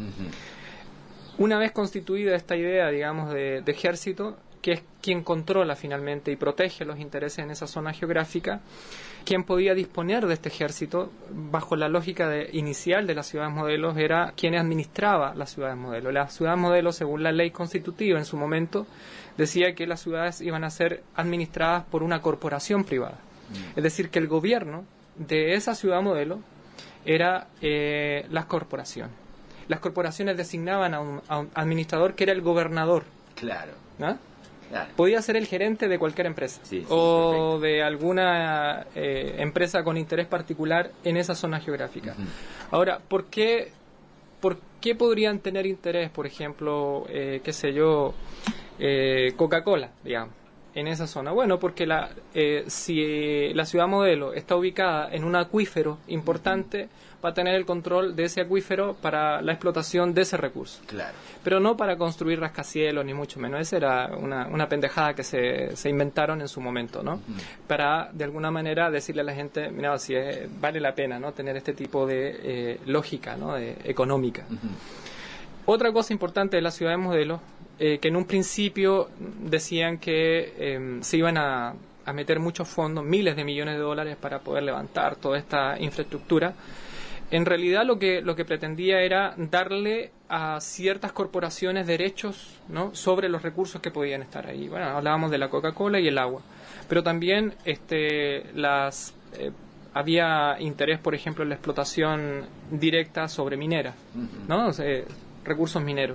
Una vez constituida esta idea, digamos, de, de ejército, que es quien controla finalmente y protege los intereses en esa zona geográfica, quien podía disponer de este ejército, bajo la lógica de, inicial de las ciudades modelos, era quien administraba las ciudades modelos. Las ciudades modelos, según la ley constitutiva en su momento, decía que las ciudades iban a ser administradas por una corporación privada. Es decir, que el gobierno de esa ciudad modelo era eh, las corporaciones. Las corporaciones designaban a un, a un administrador que era el gobernador. Claro. ¿No? Claro. Podía ser el gerente de cualquier empresa Sí, sí, o de alguna eh, empresa con interés particular en esa zona geográfica. Ahora, ¿por qué, ¿por qué podrían tener interés, por ejemplo, eh, qué sé yo, eh, Coca-Cola, digamos, en esa zona? Bueno, porque la, eh, si la ciudad modelo está ubicada en un acuífero importante, va a tener el control de ese acuífero para la explotación de ese recurso. Claro. Pero no para construir rascacielos, ni mucho menos. Esa era una, una pendejada que se, se inventaron en su momento, ¿no? Uh-huh. Para, de alguna manera, decirle a la gente, mira, si es, vale la pena, ¿no?, tener este tipo de eh, lógica, ¿no?, de, económica. Uh-huh. Otra cosa importante de la ciudad de modelo, eh, que en un principio decían que eh, se iban a, a meter muchos fondos, miles de millones de dólares, para poder levantar toda esta infraestructura. En realidad lo que lo que pretendía era darle a ciertas corporaciones derechos, ¿no?, sobre los recursos que podían estar ahí. Bueno, hablábamos de la Coca-Cola y el agua, pero también este las eh, había interés, por ejemplo, en la explotación directa sobre mineras, ¿no? O sea, recursos mineros.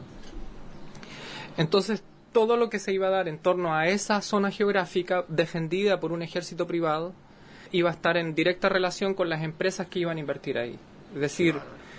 Entonces, todo lo que se iba a dar en torno a esa zona geográfica defendida por un ejército privado iba a estar en directa relación con las empresas que iban a invertir ahí. Es decir,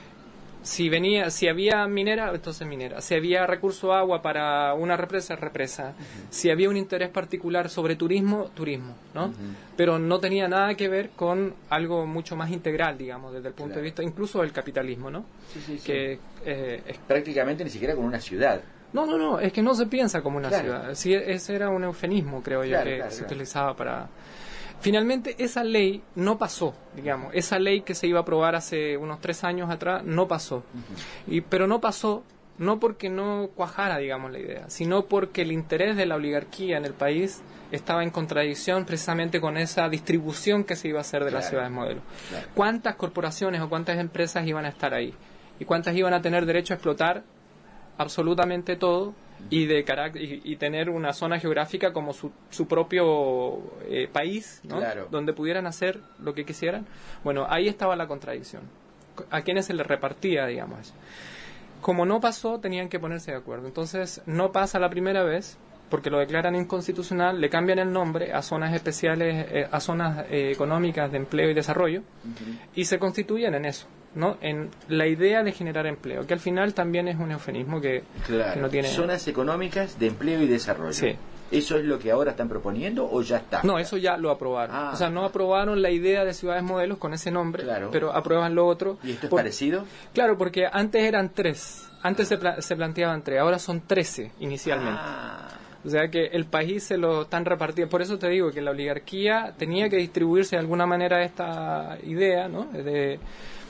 si venía, si había minera, entonces minera. Si había recurso agua para una represa, represa. Uh-huh. Si había un interés particular sobre turismo, turismo, ¿no? Uh-huh. Pero no tenía nada que ver con algo mucho más integral, digamos, desde el punto claro. de vista incluso del capitalismo, ¿no? Sí, sí, sí. Que eh, es prácticamente ni siquiera con una ciudad. No, no, no, es que no se piensa como una claro. ciudad. Sí, ese era un eufemismo, creo yo, claro, que claro, se claro. utilizaba para... Finalmente, esa ley no pasó, digamos. Esa ley que se iba a aprobar hace unos tres años atrás no pasó. Uh-huh. Y, pero no pasó, no porque no cuajara, digamos, la idea, sino porque el interés de la oligarquía en el país estaba en contradicción precisamente con esa distribución que se iba a hacer de claro. las ciudades modelo. Claro. ¿Cuántas corporaciones o cuántas empresas iban a estar ahí? ¿Y cuántas iban a tener derecho a explotar absolutamente todo? Y de carácter, y, y tener una zona geográfica como su, su propio eh, país, ¿no? Claro. Donde pudieran hacer lo que quisieran. Bueno, ahí estaba la contradicción. ¿A quiénes se les repartía, digamos, eso? Como no pasó, tenían que ponerse de acuerdo. Entonces, no pasa la primera vez, porque lo declaran inconstitucional, le cambian el nombre a zonas especiales, eh, a zonas eh, económicas de empleo y desarrollo, uh-huh. y se constituyen en eso, ¿no? En la idea de generar empleo, que al final también es un eufemismo que, claro. que no tiene... Zonas económicas de empleo y desarrollo. Sí. ¿Eso es lo que ahora están proponiendo o ya está? No, eso ya lo aprobaron. Ah. O sea, no aprobaron la idea de ciudades modelos con ese nombre, claro. pero aprueban lo otro. ¿Y esto es por... parecido? Claro, porque antes eran tres. Antes se, pla- se planteaban tres, ahora son trece inicialmente. Ah. O sea que el país se lo están repartiendo. Por eso te digo que la oligarquía tenía que distribuirse de alguna manera esta idea, ¿no? De,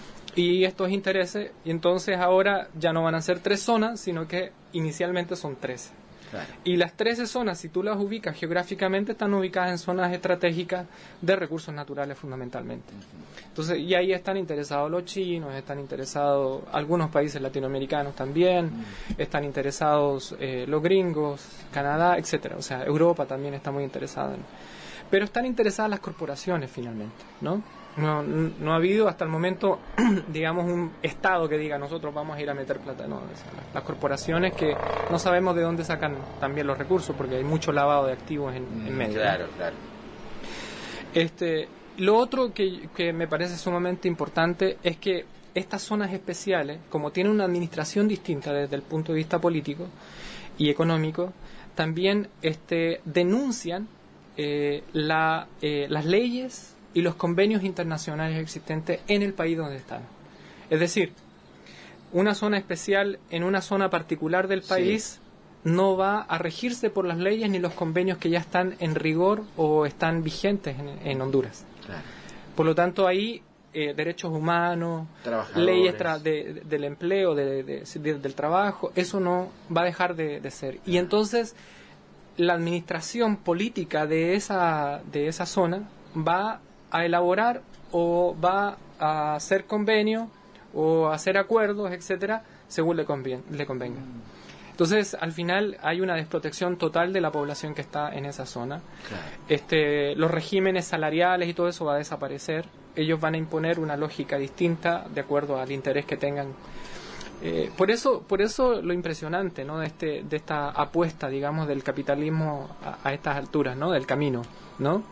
y estos intereses. Y entonces ahora ya no van a ser tres zonas, sino que inicialmente son trece. Claro. Y las trece zonas, si tú las ubicas geográficamente, están ubicadas en zonas estratégicas de recursos naturales fundamentalmente. Uh-huh. Entonces, y ahí están interesados los chinos, están interesados algunos países latinoamericanos también, uh-huh. están interesados eh, los gringos, Canadá, etcétera. O sea, Europa también está muy interesada en... Pero están interesadas las corporaciones finalmente, ¿no? No, no ha habido hasta el momento, digamos, un Estado que diga nosotros vamos a ir a meter plata. No, las corporaciones que no sabemos de dónde sacan también los recursos porque hay mucho lavado de activos en, en medio. Claro, claro. Este, lo otro que, que me parece sumamente importante es que estas zonas especiales, como tienen una administración distinta desde el punto de vista político y económico, también este, denuncian eh, la, eh, las leyes y los convenios internacionales existentes en el país donde están. Es decir, una zona especial en una zona particular del país sí. no va a regirse por las leyes ni los convenios que ya están en rigor o están vigentes en, en Honduras. Claro. Por lo tanto, ahí eh, derechos humanos, leyes tra- de, de, del empleo, de, de, de, del trabajo, eso no va a dejar de, de ser. Y entonces, la administración política de esa, de esa zona va a elaborar o va a hacer convenios o a hacer acuerdos, etcétera, según le, convien- le convenga. Entonces, al final hay una desprotección total de la población que está en esa zona. Claro. Este, los regímenes salariales y todo eso va a desaparecer. Ellos van a imponer una lógica distinta de acuerdo al interés que tengan. Eh, por eso, por eso lo impresionante, ¿no? De este, de esta apuesta, digamos, del capitalismo a, a estas alturas, ¿no? Del camino, ¿no?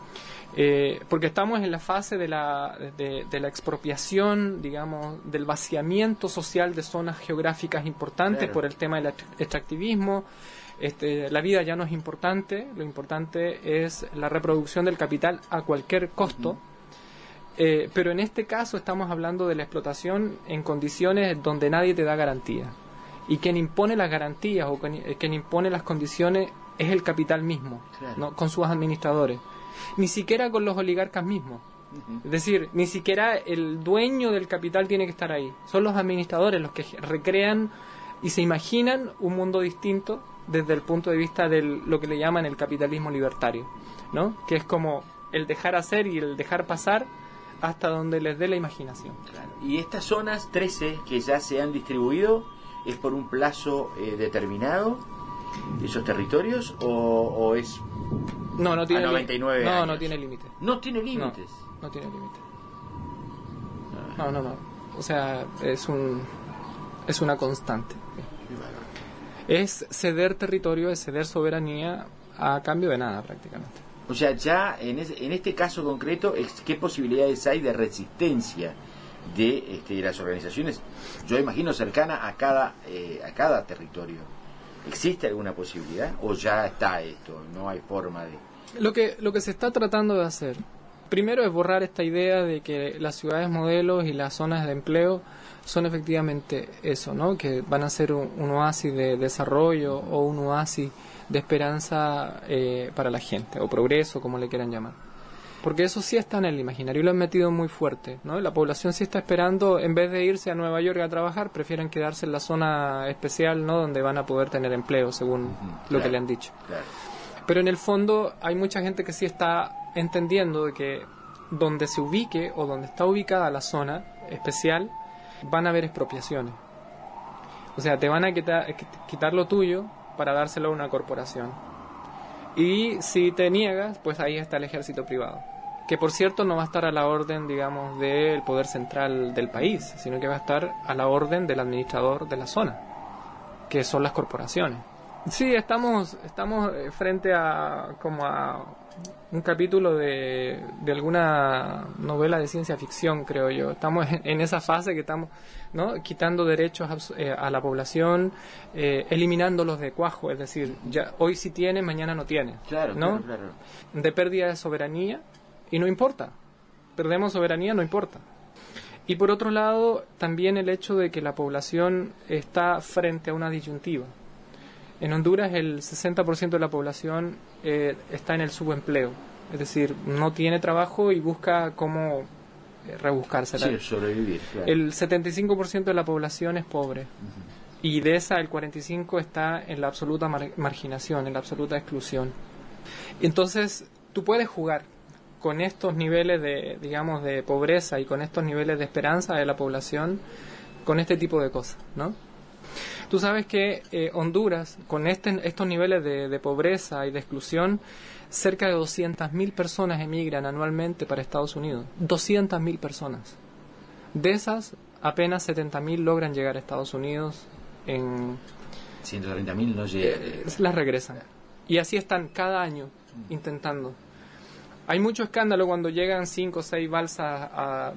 Eh, porque estamos en la fase de la, de, de la expropiación, digamos, del vaciamiento social de zonas geográficas importantes Claro. por el tema del extractivismo. Este, la vida ya no es importante, lo importante es la reproducción del capital a cualquier costo. Uh-huh. eh, pero en este caso estamos hablando de la explotación en condiciones donde nadie te da garantía. Y quien impone las garantías o quien, quien impone las condiciones es el capital mismo, Claro. ¿no? Con sus administradores. Ni siquiera con los oligarcas mismos. Uh-huh. Es decir, ni siquiera el dueño del capital tiene que estar ahí. Son los administradores los que recrean y se imaginan un mundo distinto desde el punto de vista de lo que le llaman el capitalismo libertario, ¿no? Que es como el dejar hacer y el dejar pasar hasta donde les dé la imaginación. Claro. Y estas zonas trece que ya se han distribuido, ¿es por un plazo eh, determinado esos territorios o, o es No, no tiene a noventa y nueve no, años? no tiene límite. No tiene límites. No, no tiene límite. No, no, no. O sea, es un es una constante. Es ceder territorio, es ceder soberanía a cambio de nada prácticamente. O sea, ya en, es, en este caso concreto, es- ¿qué posibilidades hay de resistencia de este, las organizaciones? Yo imagino cercana a cada eh, a cada territorio. ¿Existe alguna posibilidad o ya está esto? No hay forma de... Lo que, lo que se está tratando de hacer, primero es borrar esta idea de que las ciudades modelos y las zonas de empleo son efectivamente eso, ¿no? Que van a ser un, un oasis de desarrollo o un oasis de esperanza eh, para la gente, o progreso, como le quieran llamar. Porque eso sí está en el imaginario y lo han metido muy fuerte, ¿no? La población sí está esperando, en vez de irse a Nueva York a trabajar, prefieren quedarse en la zona especial, ¿no? Donde van a poder tener empleo, según uh-huh, lo claro, que le han dicho. Claro. Pero en el fondo hay mucha gente que sí está entendiendo de que donde se ubique o donde está ubicada la zona especial van a haber expropiaciones. O sea, te van a quitar, quitar lo tuyo para dárselo a una corporación. Y si te niegas, pues ahí está el ejército privado. Que por cierto no va a estar a la orden, digamos, del poder central del país, sino que va a estar a la orden del administrador de la zona, que son las corporaciones. Sí, estamos estamos frente a como a un capítulo de, de alguna novela de ciencia ficción, creo yo. Estamos en, en esa fase que estamos, ¿no? Quitando derechos a, eh, a la población, eh, eliminándolos de cuajo, es decir, ya hoy sí tiene, mañana no tiene, Claro, ¿no? claro, claro. De pérdida de soberanía, y no importa. Perdemos soberanía, no importa. Y por otro lado, también el hecho de que la población está frente a una disyuntiva. En Honduras el sesenta por ciento de la población eh, está en el subempleo, es decir, no tiene trabajo y busca cómo eh, rebuscársela. Sí, sobrevivir, claro. El setenta y cinco por ciento de la población es pobre, uh-huh, y de esa el cuarenta y cinco por ciento está en la absoluta mar- marginación, en la absoluta exclusión. Entonces, tú puedes jugar con estos niveles de, digamos, de pobreza y con estos niveles de esperanza de la población con este tipo de cosas, ¿no? Tú sabes que eh, Honduras, con este, estos niveles de, de pobreza y de exclusión, cerca de doscientas mil personas emigran anualmente para Estados Unidos. doscientas mil personas. De esas, apenas setenta mil logran llegar a Estados Unidos en... ciento treinta mil no llegan. Eh, las regresan. Y así están cada año intentando. Hay mucho escándalo cuando llegan cinco o seis balsas a...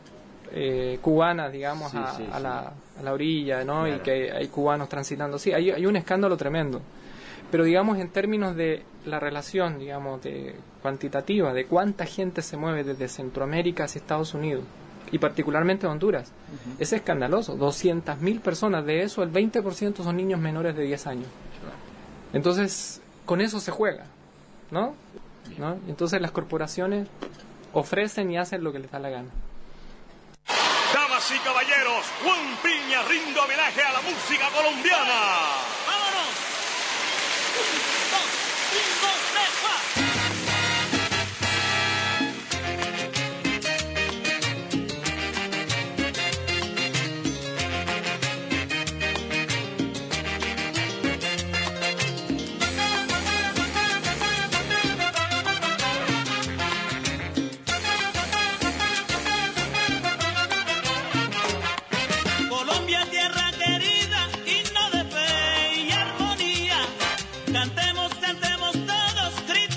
Eh, cubanas, digamos, Sí, a, sí, a sí. La, a la orilla, ¿no? Claro. Y que hay cubanos transitando. Sí, hay, hay un escándalo tremendo. Pero, digamos, en términos de la relación, digamos, de cuantitativa, de cuánta gente se mueve desde Centroamérica hacia Estados Unidos, y particularmente Honduras, uh-huh, es escandaloso. doscientas mil personas, de eso el veinte por ciento son niños menores de diez años. Entonces, con eso se juega, ¿no? ¿no? Entonces las corporaciones ofrecen y hacen lo que les da la gana. Damas y caballeros, Juan Piña rinde homenaje a la música colombiana. ¡Vámonos! Un, dos, un, dos, tres, cuatro. Colombia, tierra querida, himno de fe y armonía. Cantemos, cantemos todos, tribu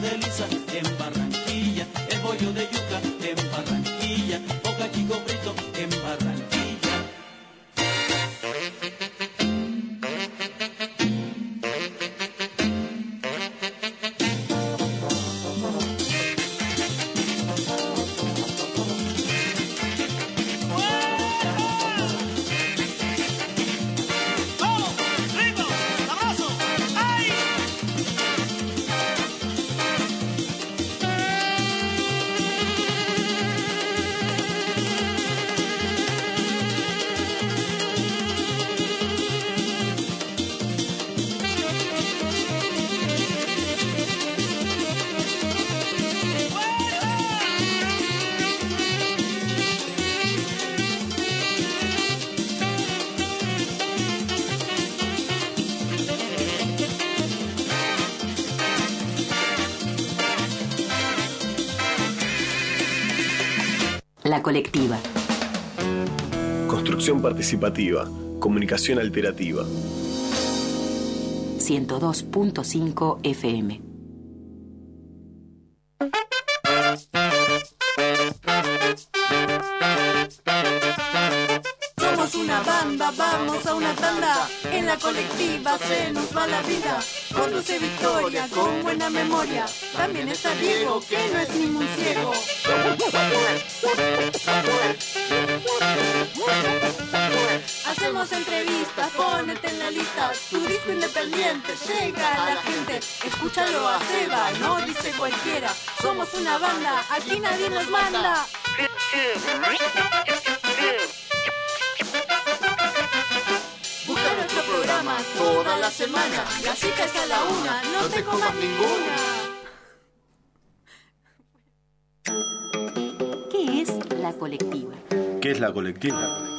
de lisa en Barranquilla, el bollo de yuca en Barranquilla, boca chico frito en Barranquilla. La colectiva. Construcción participativa. Comunicación alterativa. ciento dos punto cinco F M. Somos una banda, vamos a una tanda. En la colectiva se nos va la vida. Conduce Victoria con buena memoria. También está Diego, que no es ningún ciego. Hacemos entrevistas, ponete en la lista. Tu disco independiente llega a la gente. Escúchalo a Seba, no dice cualquiera. Somos una banda, aquí nadie nos manda. Busca nuestro programa toda la semana. La cita es a la una, no te comas ninguna. ¿Qué es la colectiva? ¿Qué es la colectiva?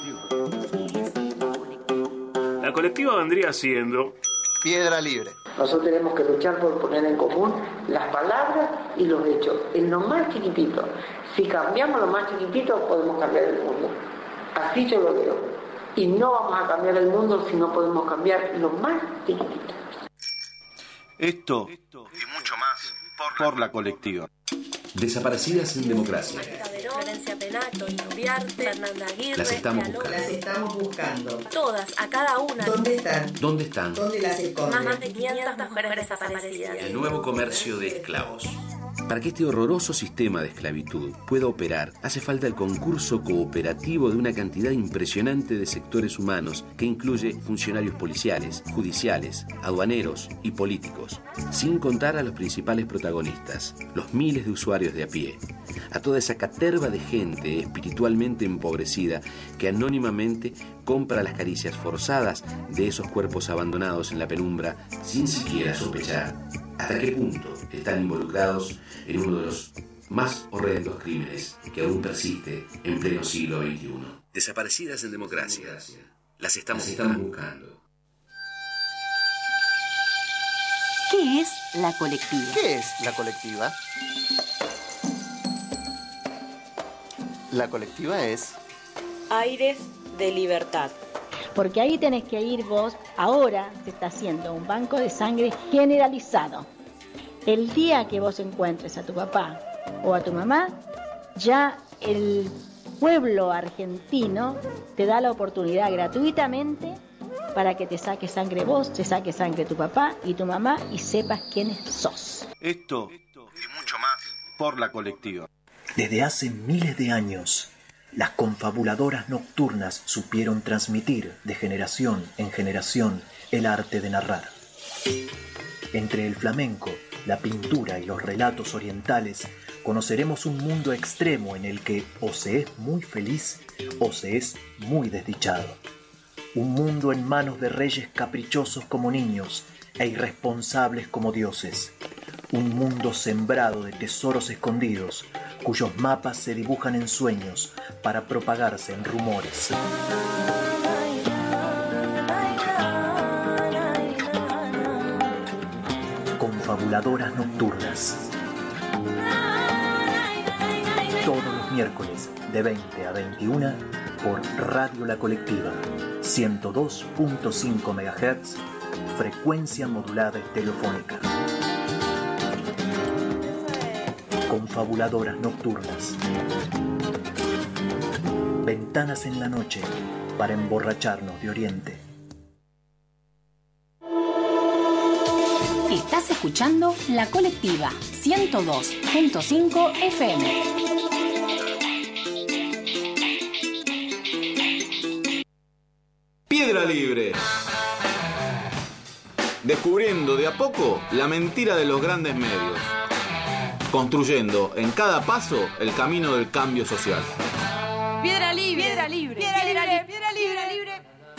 La colectiva vendría siendo piedra libre. Nosotros tenemos que luchar por poner en común las palabras y los hechos, en lo más chiquitito. Si cambiamos lo más chiquitito, podemos cambiar el mundo. Así yo lo veo. Y no vamos a cambiar el mundo si no podemos cambiar lo más chiquitito. Esto y mucho más por, por la colectiva. Desaparecidas en democracia. Florencia Penato, Uriarte, Fernanda Aguirre. Las estamos buscando. Las estamos buscando. Todas, a cada una. ¿Dónde están? ¿Dónde están? ¿Dónde las esconden? Más de quinientas mujeres desaparecidas. El nuevo comercio de esclavos. Para que este horroroso sistema de esclavitud pueda operar, hace falta el concurso cooperativo de una cantidad impresionante de sectores humanos que incluye funcionarios policiales, judiciales, aduaneros y políticos, sin contar a los principales protagonistas, los miles de usuarios de a pie, a toda esa caterva de gente espiritualmente empobrecida que anónimamente compra las caricias forzadas de esos cuerpos abandonados en la penumbra sin siquiera sospechar hasta qué punto están involucrados en uno de los más horrendos crímenes que aún persiste en pleno siglo veintiuno. Desaparecidas en democracia. Las estamos, Las estamos buscando. ¿Qué es la colectiva? ¿Qué es la colectiva? La colectiva es Aires de libertad. Porque ahí tenés que ir vos. Ahora se está haciendo un banco de sangre generalizado. El día que vos encuentres a tu papá o a tu mamá, ya el pueblo argentino te da la oportunidad gratuitamente para que te saque sangre vos, te saque sangre tu papá y tu mamá y sepas quiénes sos. Esto y mucho más por la colectiva. Desde hace miles de años, las confabuladoras nocturnas supieron transmitir de generación en generación el arte de narrar. Entre el flamenco, la pintura y los relatos orientales, conoceremos un mundo extremo en el que o se es muy feliz o se es muy desdichado. Un mundo en manos de reyes caprichosos como niños e irresponsables como dioses. Un mundo sembrado de tesoros escondidos, cuyos mapas se dibujan en sueños para propagarse en rumores. Confabuladoras nocturnas. Todos los miércoles de veinte a veintiuna por Radio La Colectiva, ciento dos punto cinco megahertz, frecuencia modulada estereofónica. confabuladoras nocturnas. Ventanas en la noche para emborracharnos de Oriente. Estás escuchando La Colectiva ciento dos punto cinco F M. Piedra Libre. Descubriendo de a poco la mentira de los grandes medios. Construyendo en cada paso el camino del cambio social. Piedra libre, piedra libre, piedra libre, piedra libre, libre.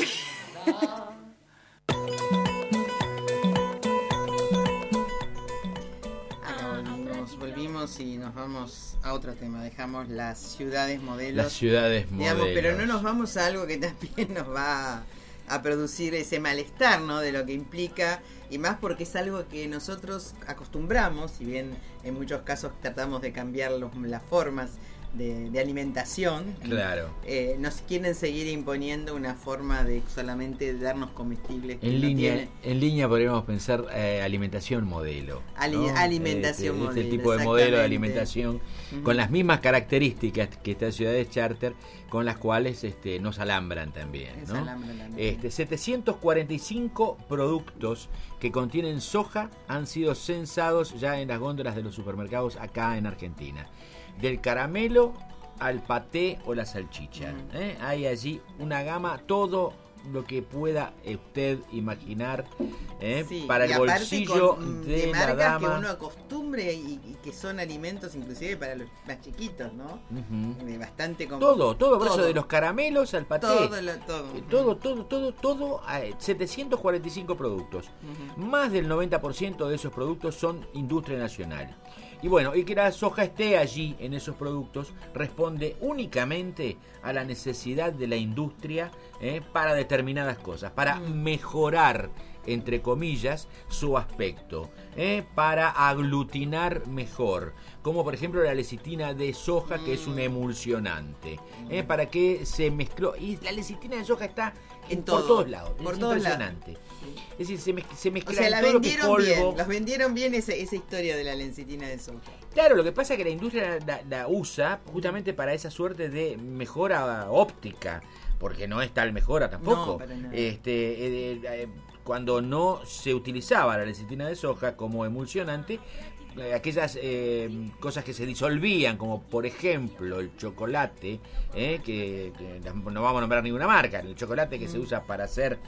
Nos volvimos y nos vamos a otro tema. Dejamos las ciudades modelos. Las ciudades digamos, modelos. pero no nos vamos a algo que también nos va a producir ese malestar, ¿no? De lo que implica, y más porque es algo que nosotros acostumbramos, si bien en muchos casos tratamos de cambiar los, las formas de, de alimentación. Claro. Eh, nos quieren seguir imponiendo una forma de solamente darnos comestibles que En no línea, tienen. en línea podríamos pensar eh, alimentación modelo. Ali- ¿no? alimentación este, modelo, Este tipo de modelo de exactamente. alimentación Ujú. con las mismas características que estas ciudades charter, con las cuales este, nos alambran también, Nos ¿no? alambran también. Este, setecientos cuarenta y cinco productos que contienen soja han sido censados ya en las góndolas de los supermercados acá en Argentina. Del caramelo al paté o la salchicha. ¿eh? Hay allí una gama, todo lo que pueda usted imaginar ¿eh? Sí, para y el aparte bolsillo con, mm, de, de la marcas dama. que uno acostumbre y, y que son alimentos inclusive para los más chiquitos, ¿no? Ujú. Eh, Bastante com- Todo, todo, por eso de los caramelos al paté. Todo, lo- todo. Eh, todo, todo, todo, todo, eh, setecientos cuarenta y cinco productos. Ujú. Más del noventa por ciento de esos productos son industria nacional. Y bueno, y que la soja esté allí en esos productos responde únicamente a la necesidad de la industria eh, para determinadas cosas, para mejorar, entre comillas, su aspecto, eh, para aglutinar mejor, como por ejemplo la lecitina de soja, que es un emulsionante, eh, para que se mezcló, y la lecitina de soja está en, En por todo, todos lados, por es todos impresionante. Es decir, se, mez- se O mezcla sea, en la todo lo que es vendieron polvo. bien, los vendieron bien esa, esa historia de la lencitina de soja. Claro, lo que pasa es que la industria la, la usa justamente para esa suerte de mejora óptica, porque no es tal mejora tampoco. No, para nada. Este, eh, eh, cuando no se utilizaba la lecitina de soja como emulsionante, eh, aquellas eh, cosas que se disolvían, como por ejemplo el chocolate, eh, que, que no vamos a nombrar ninguna marca, el chocolate que se usa para hacer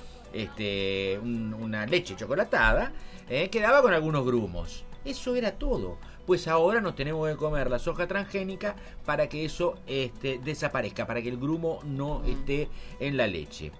este, un- una leche chocolatada, eh, quedaba con algunos grumos. Eso era todo. Pues ahora nos tenemos que comer la soja transgénica para que eso este, desaparezca, para que el grumo no esté en la leche.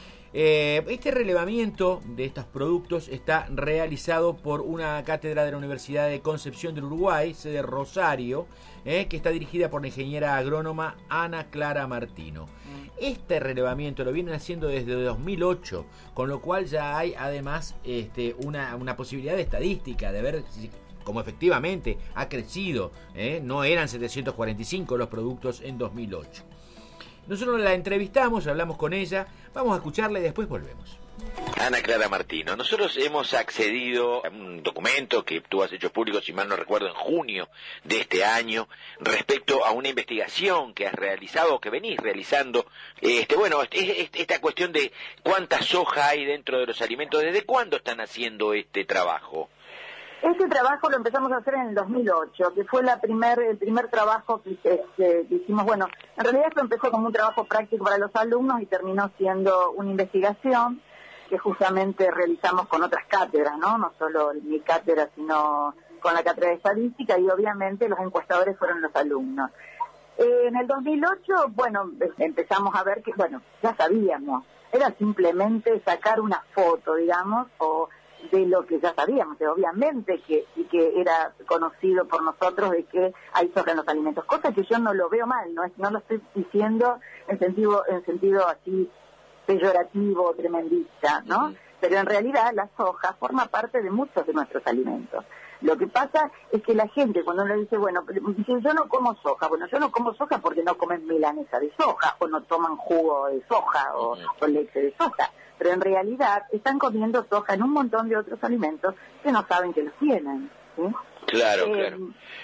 Eh, este relevamiento de estos productos está realizado por una cátedra de la Universidad de Concepción del Uruguay, sede Rosario, eh, que está dirigida por la ingeniera agrónoma Ana Clara Martino. Este relevamiento lo vienen haciendo desde dos mil ocho, con lo cual ya hay además este, una, una posibilidad de estadística, de ver si, cómo efectivamente ha crecido. ¿eh? No eran setecientos cuarenta y cinco los productos en dos mil ocho. Nosotros la entrevistamos, hablamos con ella, vamos a escucharla y después volvemos. Ana Clara Martino, nosotros hemos accedido a un documento que tú has hecho público, si mal no recuerdo, en junio de este año, respecto a una investigación que has realizado, o que venís realizando, este, bueno, es- es- esta cuestión de cuánta soja hay dentro de los alimentos, ¿desde cuándo están haciendo este trabajo? Este trabajo lo empezamos a hacer en el dos mil ocho, que fue la primer, el primer trabajo que, que- que hicimos. Bueno, en realidad esto empezó como un trabajo práctico para los alumnos y terminó siendo una investigación que justamente realizamos con otras cátedras, ¿no? No solo mi cátedra, sino con la cátedra de estadística, y obviamente los encuestadores fueron los alumnos. Eh, en el dos mil ocho, bueno, empezamos a ver que, bueno, ya sabíamos, era simplemente sacar una foto, digamos, o de lo que ya sabíamos, que obviamente que, y que era conocido por nosotros de que hay soja en los alimentos, cosa que yo no lo veo mal, no es, no lo estoy diciendo en sentido, en sentido así peyorativo, tremendista, ¿no? Pero en realidad la soja forma parte de muchos de nuestros alimentos. Lo que pasa es que la gente cuando uno le dice, bueno, dice, yo no como soja, bueno, yo no como soja porque no comen milanesa de soja, o no toman jugo de soja, o, o leche de soja, pero en realidad están comiendo soja en un montón de otros alimentos que no saben que los tienen, ¿sí? Claro, Eh, claro.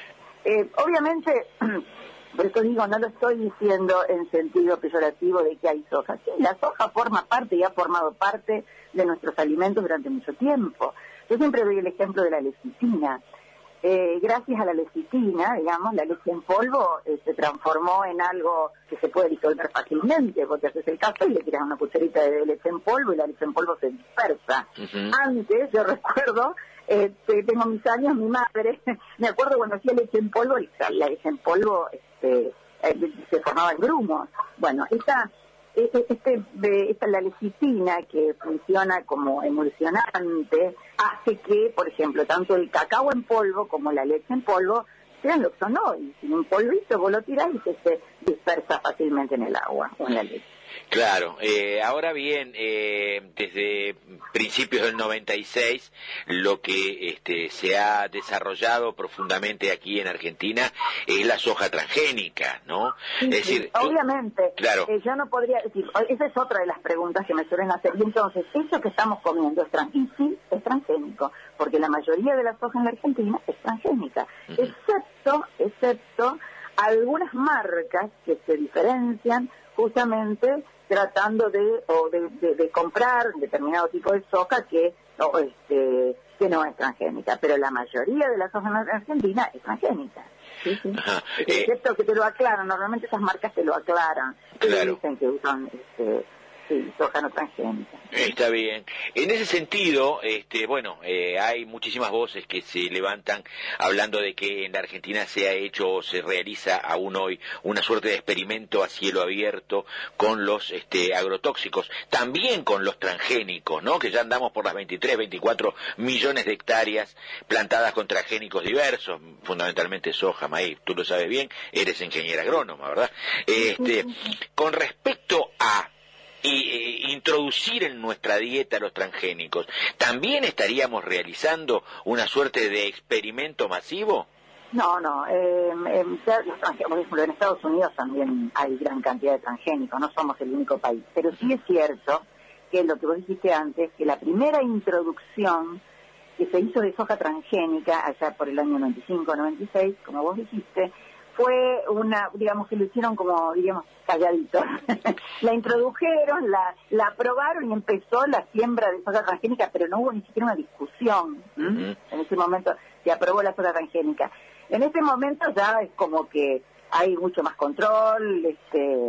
Eh, obviamente, por eso digo, no lo estoy diciendo en sentido peyorativo de que hay soja. Sí, la soja forma parte y ha formado parte de nuestros alimentos durante mucho tiempo. Yo siempre doy el ejemplo de la lecitina. Eh, gracias a la lecitina, digamos, la leche en polvo eh, se transformó en algo que se puede disolver fácilmente, porque haces el café y le tiras una cucharita de leche en polvo y la leche en polvo se dispersa. Uh-huh. Antes, yo recuerdo, eh, tengo mis años, mi madre, me acuerdo cuando hacía leche en polvo, la leche en polvo este, eh, se formaba en grumos. Bueno, esta... Este, de, esta la lecitina, que funciona como emulsionante, hace que, por ejemplo, tanto el cacao en polvo como la leche en polvo sean lo que son hoy. Sin un polvito vos lo tirás y se, se dispersa fácilmente en el agua o en la leche. Claro, eh, ahora bien, eh, desde principios del noventa y seis, lo que este, se ha desarrollado profundamente aquí en Argentina es la soja transgénica, ¿no? Sí, es decir, sí, obviamente, claro. eh, yo no podría decir, esa es otra de las preguntas que me suelen hacer, y entonces, ¿eso que estamos comiendo es transgénico? Y sí, es transgénico, porque la mayoría de la soja en la Argentina es transgénica, uh-huh. excepto, excepto algunas marcas que se diferencian justamente tratando de o de, de, de comprar determinado tipo de soja que no, este, que no es transgénica, pero la mayoría de la soja en Argentina es transgénica. Sí, sí. Ajá, eh, excepto que te lo aclaran, normalmente esas marcas te lo aclaran, claro. Dicen que usan este, sí, soja no transgénica. Está bien. En ese sentido, este, bueno, eh, hay muchísimas voces que se levantan hablando de que en la Argentina se ha hecho o se realiza aún hoy una suerte de experimento a cielo abierto con los este, agrotóxicos, también con los transgénicos, ¿no? Que ya andamos por las veintitrés, veinticuatro millones de hectáreas plantadas con transgénicos diversos, fundamentalmente soja, maíz. Tú lo sabes bien, eres ingeniera agrónoma, ¿verdad? Este, con respecto a y eh, introducir en nuestra dieta los transgénicos, ¿también estaríamos realizando una suerte de experimento masivo? No, no. Eh, eh, por ejemplo, en Estados Unidos también hay gran cantidad de transgénicos, no somos el único país. Pero sí es cierto que lo que vos dijiste antes, que la primera introducción que se hizo de soja transgénica, allá por el año noventa y cinco, noventa y seis, como vos dijiste, fue una, digamos, que lo hicieron como, digamos, calladito. La introdujeron, la, la aprobaron y empezó la siembra de soja transgénica, pero no hubo ni siquiera una discusión. ¿Mm? En ese momento se aprobó la soja transgénica. En este momento ya es como que hay mucho más control este,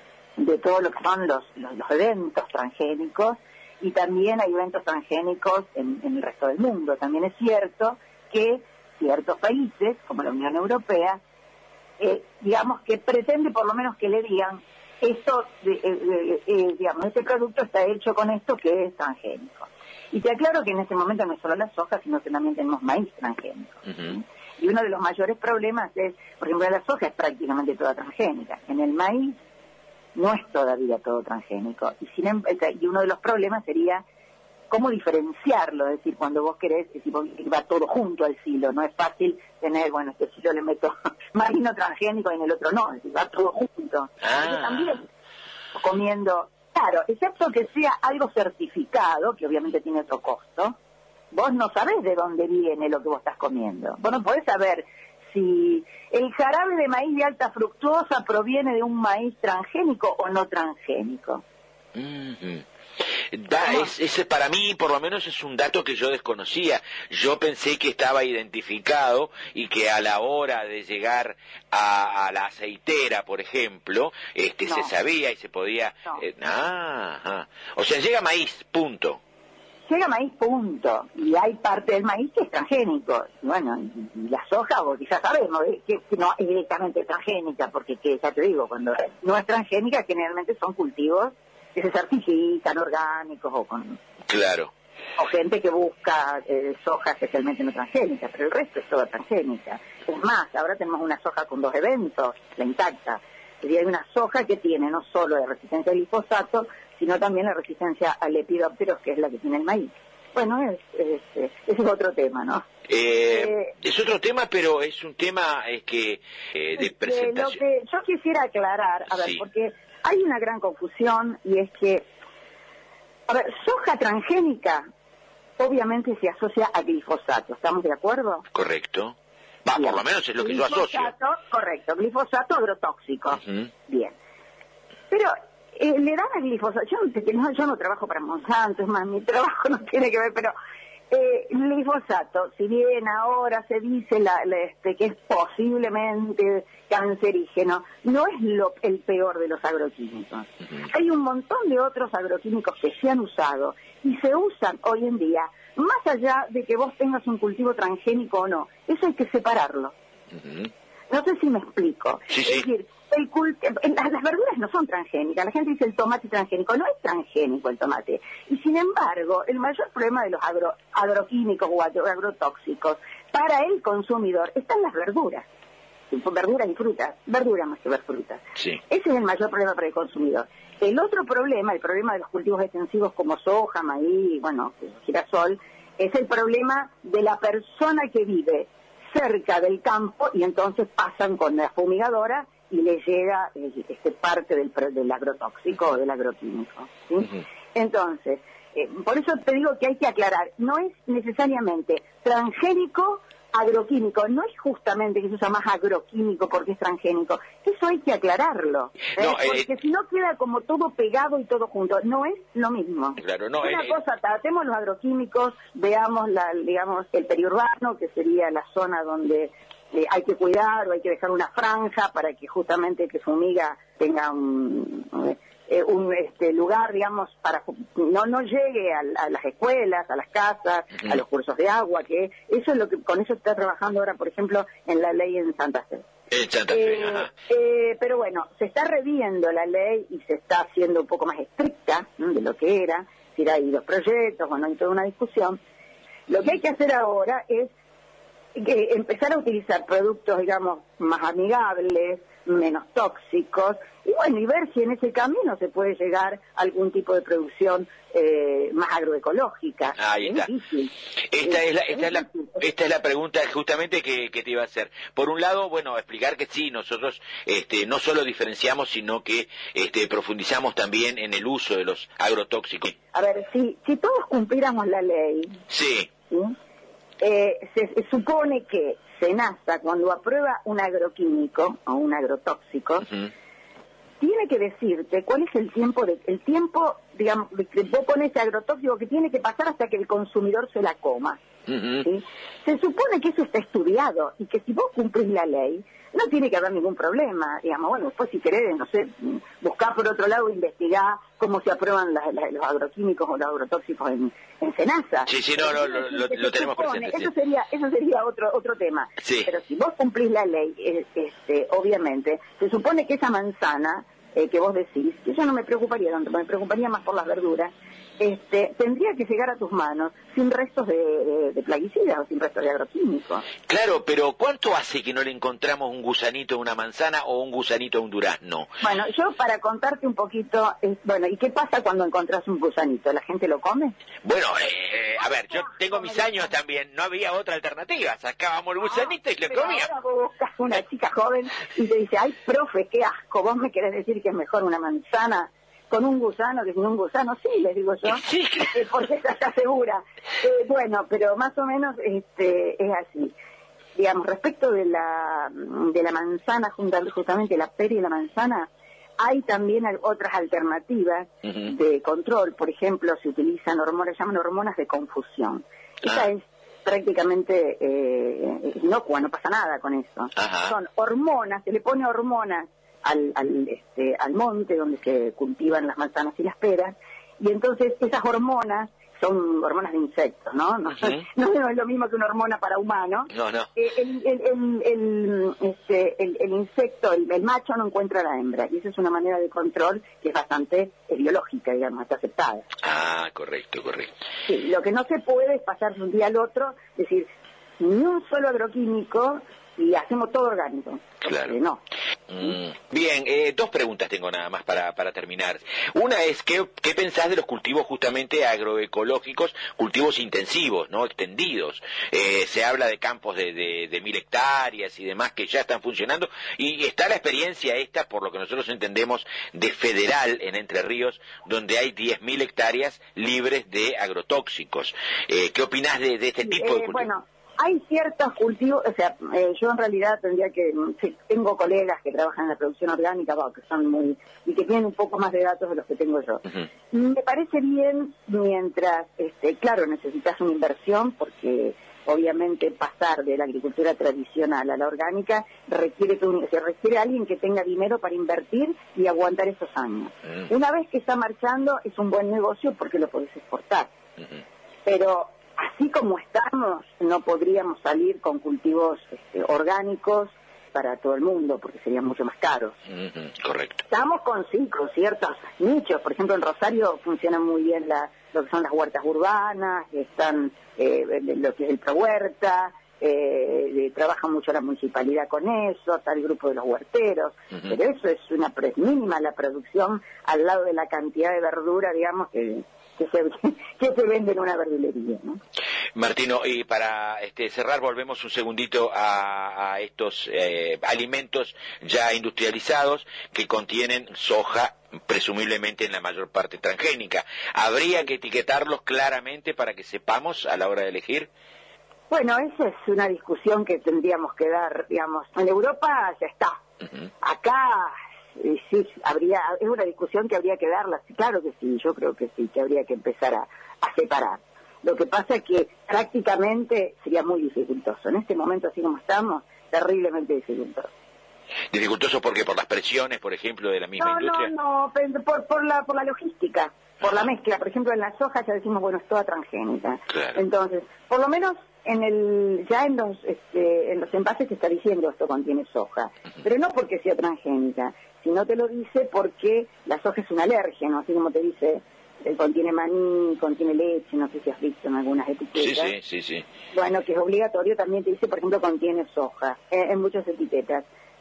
de todo lo que son los, los, los eventos transgénicos, y también hay eventos transgénicos en, en el resto del mundo. También es cierto que ciertos países, como la Unión Europea, Eh, digamos que pretende por lo menos que le digan esto, eh, eh, eh, digamos, este producto está hecho con esto que es transgénico. Y te aclaro que en este momento no es solo la soja, sino que también tenemos maíz transgénico. Uh-huh. Y uno de los mayores problemas es, por ejemplo, la soja es prácticamente toda transgénica. En el maíz no es todavía todo transgénico. Y, sin, y uno de los problemas sería cómo diferenciarlo, es decir, cuando vos querés, es decir, va todo junto al silo, no es fácil tener, bueno, este silo le meto marino transgénico y en el otro no, es decir, va todo junto. Ah. También comiendo, claro, excepto que sea algo certificado, que obviamente tiene otro costo, vos no sabés de dónde viene lo que vos estás comiendo. Vos no podés saber si el jarabe de maíz de alta fructuosa proviene de un maíz transgénico o no transgénico. Mm-hmm. Da, es, ese para mí por lo menos es un dato que yo desconocía. Yo pensé que estaba identificado y que a la hora de llegar a, a la aceitera, por ejemplo, este no. se sabía y se podía... No. Eh, ah, ah. O sea, llega maíz, punto. Llega maíz, punto. Y hay parte del maíz que es transgénico. Bueno, y la soja, porque ya sabemos que, que no es directamente transgénica, porque que, ya te digo, cuando no es transgénica generalmente son cultivos que se certifican orgánicos o con... Claro. O gente que busca eh, soja especialmente no transgénica, pero el resto es toda transgénica. Es más, ahora tenemos una soja con dos eventos, la intacta. Y hay una soja que tiene no solo la resistencia al glifosato, sino también la resistencia al lepidópteros, que es la que tiene el maíz. Bueno, es, es, es, ese es otro tema, ¿no? Eh, eh, es otro tema, pero es un tema es que eh, de presentación. Lo que yo quisiera aclarar, a ver, sí. porque... hay una gran confusión, y es que, a ver, soja transgénica obviamente se asocia a glifosato, ¿estamos de acuerdo? Correcto. Va, por lo menos es lo que yo asocio. Correcto, glifosato agrotóxico. Uh-huh. Bien. Pero eh, le dan al glifosato, yo no, yo no trabajo para Monsanto, es más, mi trabajo no tiene que ver, pero eh, glifosato, si bien ahora se dice la, la, este, que es posiblemente cancerígeno, no es lo, el peor de los agroquímicos. Uh-huh. Hay un montón de otros agroquímicos que se han usado y se usan hoy en día, más allá de que vos tengas un cultivo transgénico o no. Eso hay que separarlo. Uh-huh. No sé si me explico. Sí, sí. Es decir, el cult... las, las verduras no son transgénicas. La gente dice el tomate transgénico. No es transgénico el tomate. Y sin embargo, el mayor problema de los agro... agroquímicos o agro... agrotóxicos para el consumidor están las verduras. Verduras y frutas. Verduras más que ver frutas. Sí. Ese es el mayor problema para el consumidor. El otro problema, el problema de los cultivos extensivos como soja, maíz, bueno, girasol, es el problema de la persona que vive cerca del campo y entonces pasan con la fumigadora y le llega eh, este, parte del, del agrotóxico o del agroquímico, ¿sí? Uh-huh. Entonces, eh, por eso te digo que hay que aclarar, no es necesariamente transgénico agroquímico, no es justamente que se usa más agroquímico porque es transgénico, eso hay que aclararlo, ¿eh? No, eh, porque si no queda como todo pegado y todo junto, no es lo mismo. Claro, no. Una eh, cosa, tratemos los agroquímicos, veamos la, digamos, el periurbano, que sería la zona donde eh, hay que cuidar o hay que dejar una franja para que justamente el que fumiga tenga un... Eh, un este lugar, digamos, para no no llegue a, a las escuelas, a las casas, uh-huh. a los cursos de agua, que eso es lo que con eso se está trabajando ahora, por ejemplo, en la ley en Santa Fe. En Santa Fe, eh, ajá. Eh, pero bueno, se está reviendo la ley y se está haciendo un poco más estricta, ¿no?, de lo que era. Es decir, hay dos proyectos, bueno, hay toda una discusión. Lo que hay que hacer ahora es que empezar a utilizar productos, digamos, más amigables, menos tóxicos, y bueno, y ver si en ese camino se puede llegar a algún tipo de producción eh, más agroecológica. Ahí está. Esta es la, esta es la, esta es la pregunta justamente que, que te iba a hacer. Por un lado, bueno, explicar que sí, nosotros este, no solo diferenciamos, sino que este, profundizamos también en el uso de los agrotóxicos. A ver, si, si todos cumpliéramos la ley, sí, ¿sí? Eh, se, se supone que SENASA, cuando aprueba un agroquímico o un agrotóxico, uh-huh. tiene que decirte cuál es el tiempo, de, el tiempo, digamos, de que vos pones ese agrotóxico que tiene que pasar hasta que el consumidor se la coma. Uh-huh. ¿Sí? Se supone que eso está estudiado y que si vos cumplís la ley, no tiene que haber ningún problema, digamos. Bueno, después si querés, no sé, buscar por otro lado, investigar cómo se aprueban la, la, los agroquímicos o los agrotóxicos en, en SENASA. Sí, sí, no, no, lo, lo, lo tenemos supone, presente. Eso sí. sería, eso sería otro otro tema. Sí. Pero si vos cumplís la ley, este, obviamente, se supone que esa manzana eh, que vos decís, que yo no me preocuparía tanto, me preocuparía más por las verduras, este, tendría que llegar a tus manos sin restos de, de, de plaguicidas o sin restos de agroquímicos. Claro, pero ¿cuánto hace que no le encontramos un gusanito a una manzana o un gusanito a un durazno? Bueno, yo para contarte un poquito, eh, bueno, ¿y qué pasa cuando encontrás un gusanito? ¿La gente lo come? Bueno, eh, a ver, yo tengo mis años también, no había otra alternativa, sacábamos el gusanito y lo comíamos. Ahora vos buscas una chica joven y te dice, ay, profe, qué asco, vos me querés decir que es mejor una manzana con un gusano que sin un gusano. Sí, les digo yo, sí, eh, porque esa está segura. Eh, bueno, pero más o menos este es así. Digamos, respecto de la de la manzana, justamente la pera y la manzana, hay también otras alternativas uh-huh. de control. Por ejemplo, se utilizan hormonas, llaman hormonas de confusión. Ah. Esa es prácticamente eh, inocua, no pasa nada con eso. Ajá. Son hormonas, se le pone hormonas Al, al, este, al monte donde se cultivan las manzanas y las peras, y entonces esas hormonas son hormonas de insectos, ¿no? No, uh-huh. no, no es lo mismo que una hormona para humano. No, no. Eh, el, el, el, el, este, el, el insecto, el, el macho no encuentra a la hembra, y esa es una manera de control que es bastante eh, biológica, digamos, está aceptada. Ah, correcto, correcto. Sí, lo que no se puede es pasar de un día al otro, es decir, ni un solo agroquímico y hacemos todo orgánico. Claro. Eh, no. Mm. Bien, eh, dos preguntas tengo nada más para, para terminar. Una es, ¿qué, ¿qué pensás de los cultivos justamente agroecológicos, cultivos intensivos, no extendidos? Eh, se habla de campos de, de, de mil hectáreas y demás que ya están funcionando, y está la experiencia esta, por lo que nosotros entendemos, de Federal en Entre Ríos, donde hay diez mil hectáreas libres de agrotóxicos. Eh, ¿Qué opinás de, de este tipo eh, de cultivos? Bueno, hay ciertos cultivos, o sea, eh, yo en realidad tendría que, sí, tengo colegas que trabajan en la producción orgánica, bueno, que son muy, y que tienen un poco más de datos de los que tengo yo. Uh-huh. Me parece bien mientras, este, claro, necesitas una inversión, porque obviamente pasar de la agricultura tradicional a la orgánica requiere que un, se requiere a alguien que tenga dinero para invertir y aguantar esos años. Uh-huh. Una vez que está marchando es un buen negocio porque lo podés exportar. Uh-huh. Pero así como estamos, no podríamos salir con cultivos este, orgánicos para todo el mundo, porque serían mucho más caros. Uh-huh, correcto. Estamos con, sí, con ciertos nichos. Por ejemplo, en Rosario funcionan muy bien la, lo que son las huertas urbanas, están eh, lo que es el Prohuerta, eh, trabaja mucho la municipalidad con eso, está el grupo de los huerteros, uh-huh. pero eso es una pre- mínima la producción al lado de la cantidad de verdura, digamos, que... Que se, que se vende en una verdulería, ¿no? Martino, y para este, cerrar, volvemos un segundito a, a estos eh, alimentos ya industrializados que contienen soja, presumiblemente en la mayor parte transgénica. ¿Habría que etiquetarlos claramente para que sepamos a la hora de elegir? Bueno, esa es una discusión que tendríamos que dar, digamos. En Europa ya está. Uh-huh. Acá... Eh, sí, habría, es una discusión que habría que darla, claro que sí, yo creo que sí, que habría que empezar a, a separar. Lo que pasa es que prácticamente sería muy dificultoso. En este momento, así como estamos, terriblemente dificultoso. ¿Dificultoso por qué? ¿Por las presiones, por ejemplo, de la misma no, industria? No, no, por, por, la, por la logística, por la mezcla. Por ejemplo, en la soja ya decimos, bueno, es toda transgénica. Claro. Entonces, por lo menos en el ya en los este, en los envases se está diciendo esto contiene soja, uh-huh. pero no porque sea transgénica, sino te lo dice porque la soja es un alérgeno, así como te dice, eh, contiene maní, contiene leche, no sé si has visto en algunas etiquetas. Sí, sí, sí, sí. Bueno, que es obligatorio, también te dice, por ejemplo, contiene soja, eh, en muchas etiquetas.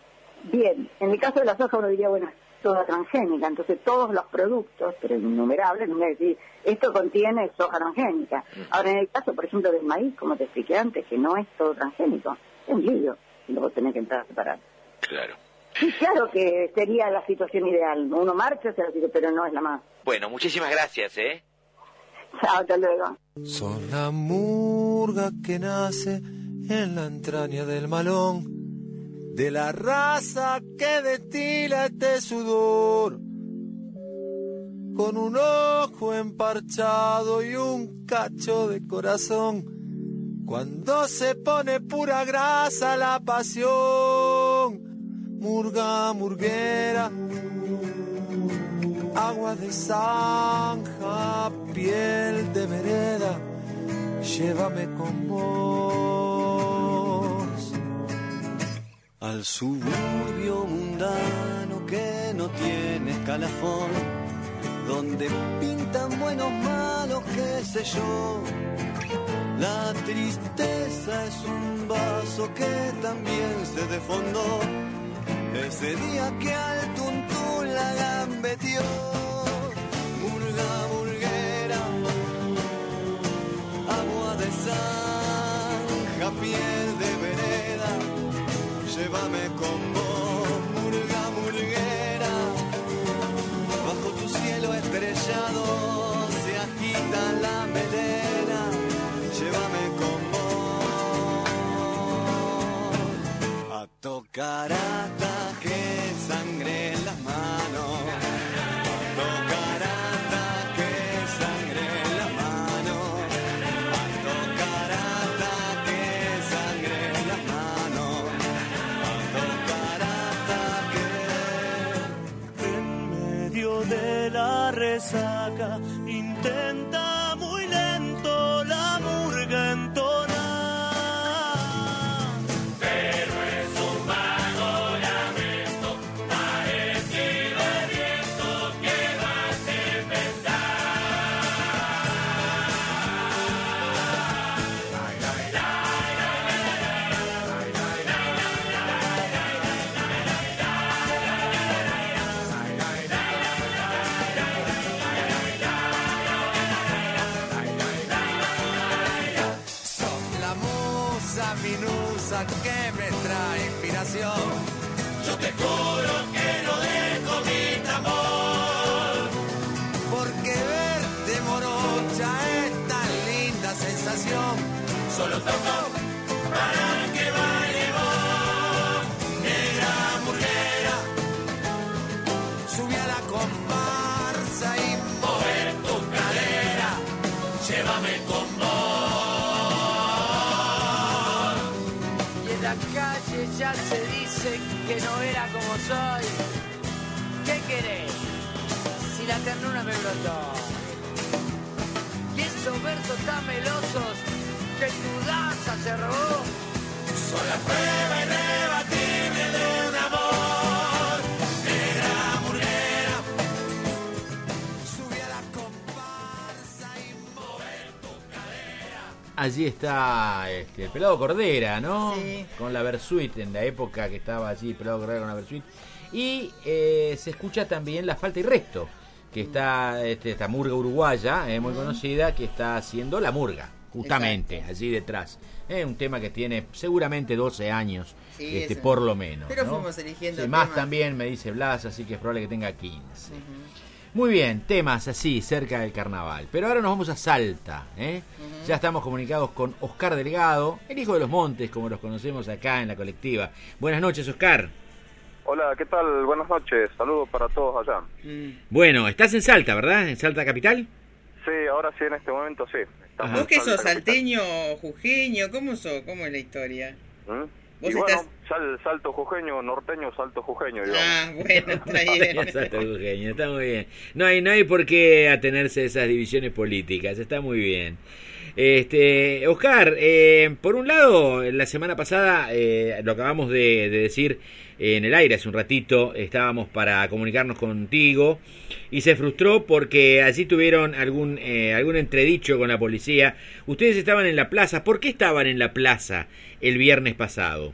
Bien, en el caso de la soja uno diría, bueno, es toda transgénica, entonces todos los productos, pero innumerables, no voy a decir, esto contiene soja transgénica. Uh-huh. Ahora, en el caso, por ejemplo, del maíz, como te expliqué antes, que no es todo transgénico, es un lío, y luego tenés que entrar a separar. Claro. Sí, claro que sería la situación ideal. Uno marcha, pero no es la más. Bueno, muchísimas gracias, ¿eh? Chao, hasta luego. Son la murga que nace en la entraña del malón, de la raza que destila este sudor, con un ojo emparchado y un cacho de corazón, cuando se pone pura grasa la pasión. Murga, murguera, agua de zanja, piel de vereda, llévame con vos al suburbio mundano que no tiene escalafón, donde pintan buenos, malos, qué sé yo. La tristeza es un vaso que también se desfondó ese día que al tuntún la gambetió. Murga, murguera, agua de zanja, piel de vereda, llévame con vos. Murga, murguera, bajo tu cielo estrellado se agita la melena, llévame con vos a tocar hasta que sangre en las manos, tocar hasta que sangre en las manos, tocar hasta que sangre en las manos, tocar hasta que en medio de la resaca intenta muy lento la murga entonar. la comparsa y mover tu cadera, llévame con vos. Y en la calle ya se dice que no era como soy. ¿Qué querés? Si la ternura me brotó. Y esos versos tan melosos que tu danza se robó son la prueba irrebatible de un amor. Negra murguera, subí a la comparsa y mover tu cadera. Allí está este, el Pelado Cordera, ¿no? Sí. Con la Versuit, en la época que estaba allí el Pelado Cordera con la Versuit. Y eh, se escucha también La Falta y Resto, que está este, esta murga uruguaya, eh, muy Mm. conocida, que está haciendo La Murga, justamente, Exacto. allí detrás. Es un tema que tiene seguramente doce años, Sí, este, es un- por lo menos. Pero ¿no? fuimos eligiendo Sí, más temas. también me dice Blas, así que es probable que tenga quince. Muy bien, temas así, cerca del carnaval. Pero ahora nos vamos a Salta, ¿eh? Ujú. Ya estamos comunicados con Oscar Delgado, el hijo de los montes, como los conocemos acá en la colectiva. Buenas noches, Oscar. Hola, ¿qué tal? Buenas noches. Saludos para todos allá. Bueno, estás en Salta, ¿verdad? ¿En Salta Capital? Sí, ahora sí, en este momento sí. Estamos ¿Vos en que sos Salta capital. salteño o jujeño? ¿Cómo sos? ¿Cómo es la historia? ¿Mm? Vos Y bueno, estás- sal- salto jujeño, norteño, salto jujeño, digamos. Ah, bueno, está bien. Salta Jujeño, está muy bien. No hay, no hay por qué atenerse a esas divisiones políticas, está muy bien. Este, Oscar, eh, por un lado, la semana pasada, eh, lo acabamos de, de decir eh, en el aire hace un ratito, estábamos para comunicarnos contigo y se frustró porque allí tuvieron algún, eh, algún entredicho con la policía. Ustedes estaban en la plaza, ¿por qué estaban en la plaza el viernes pasado?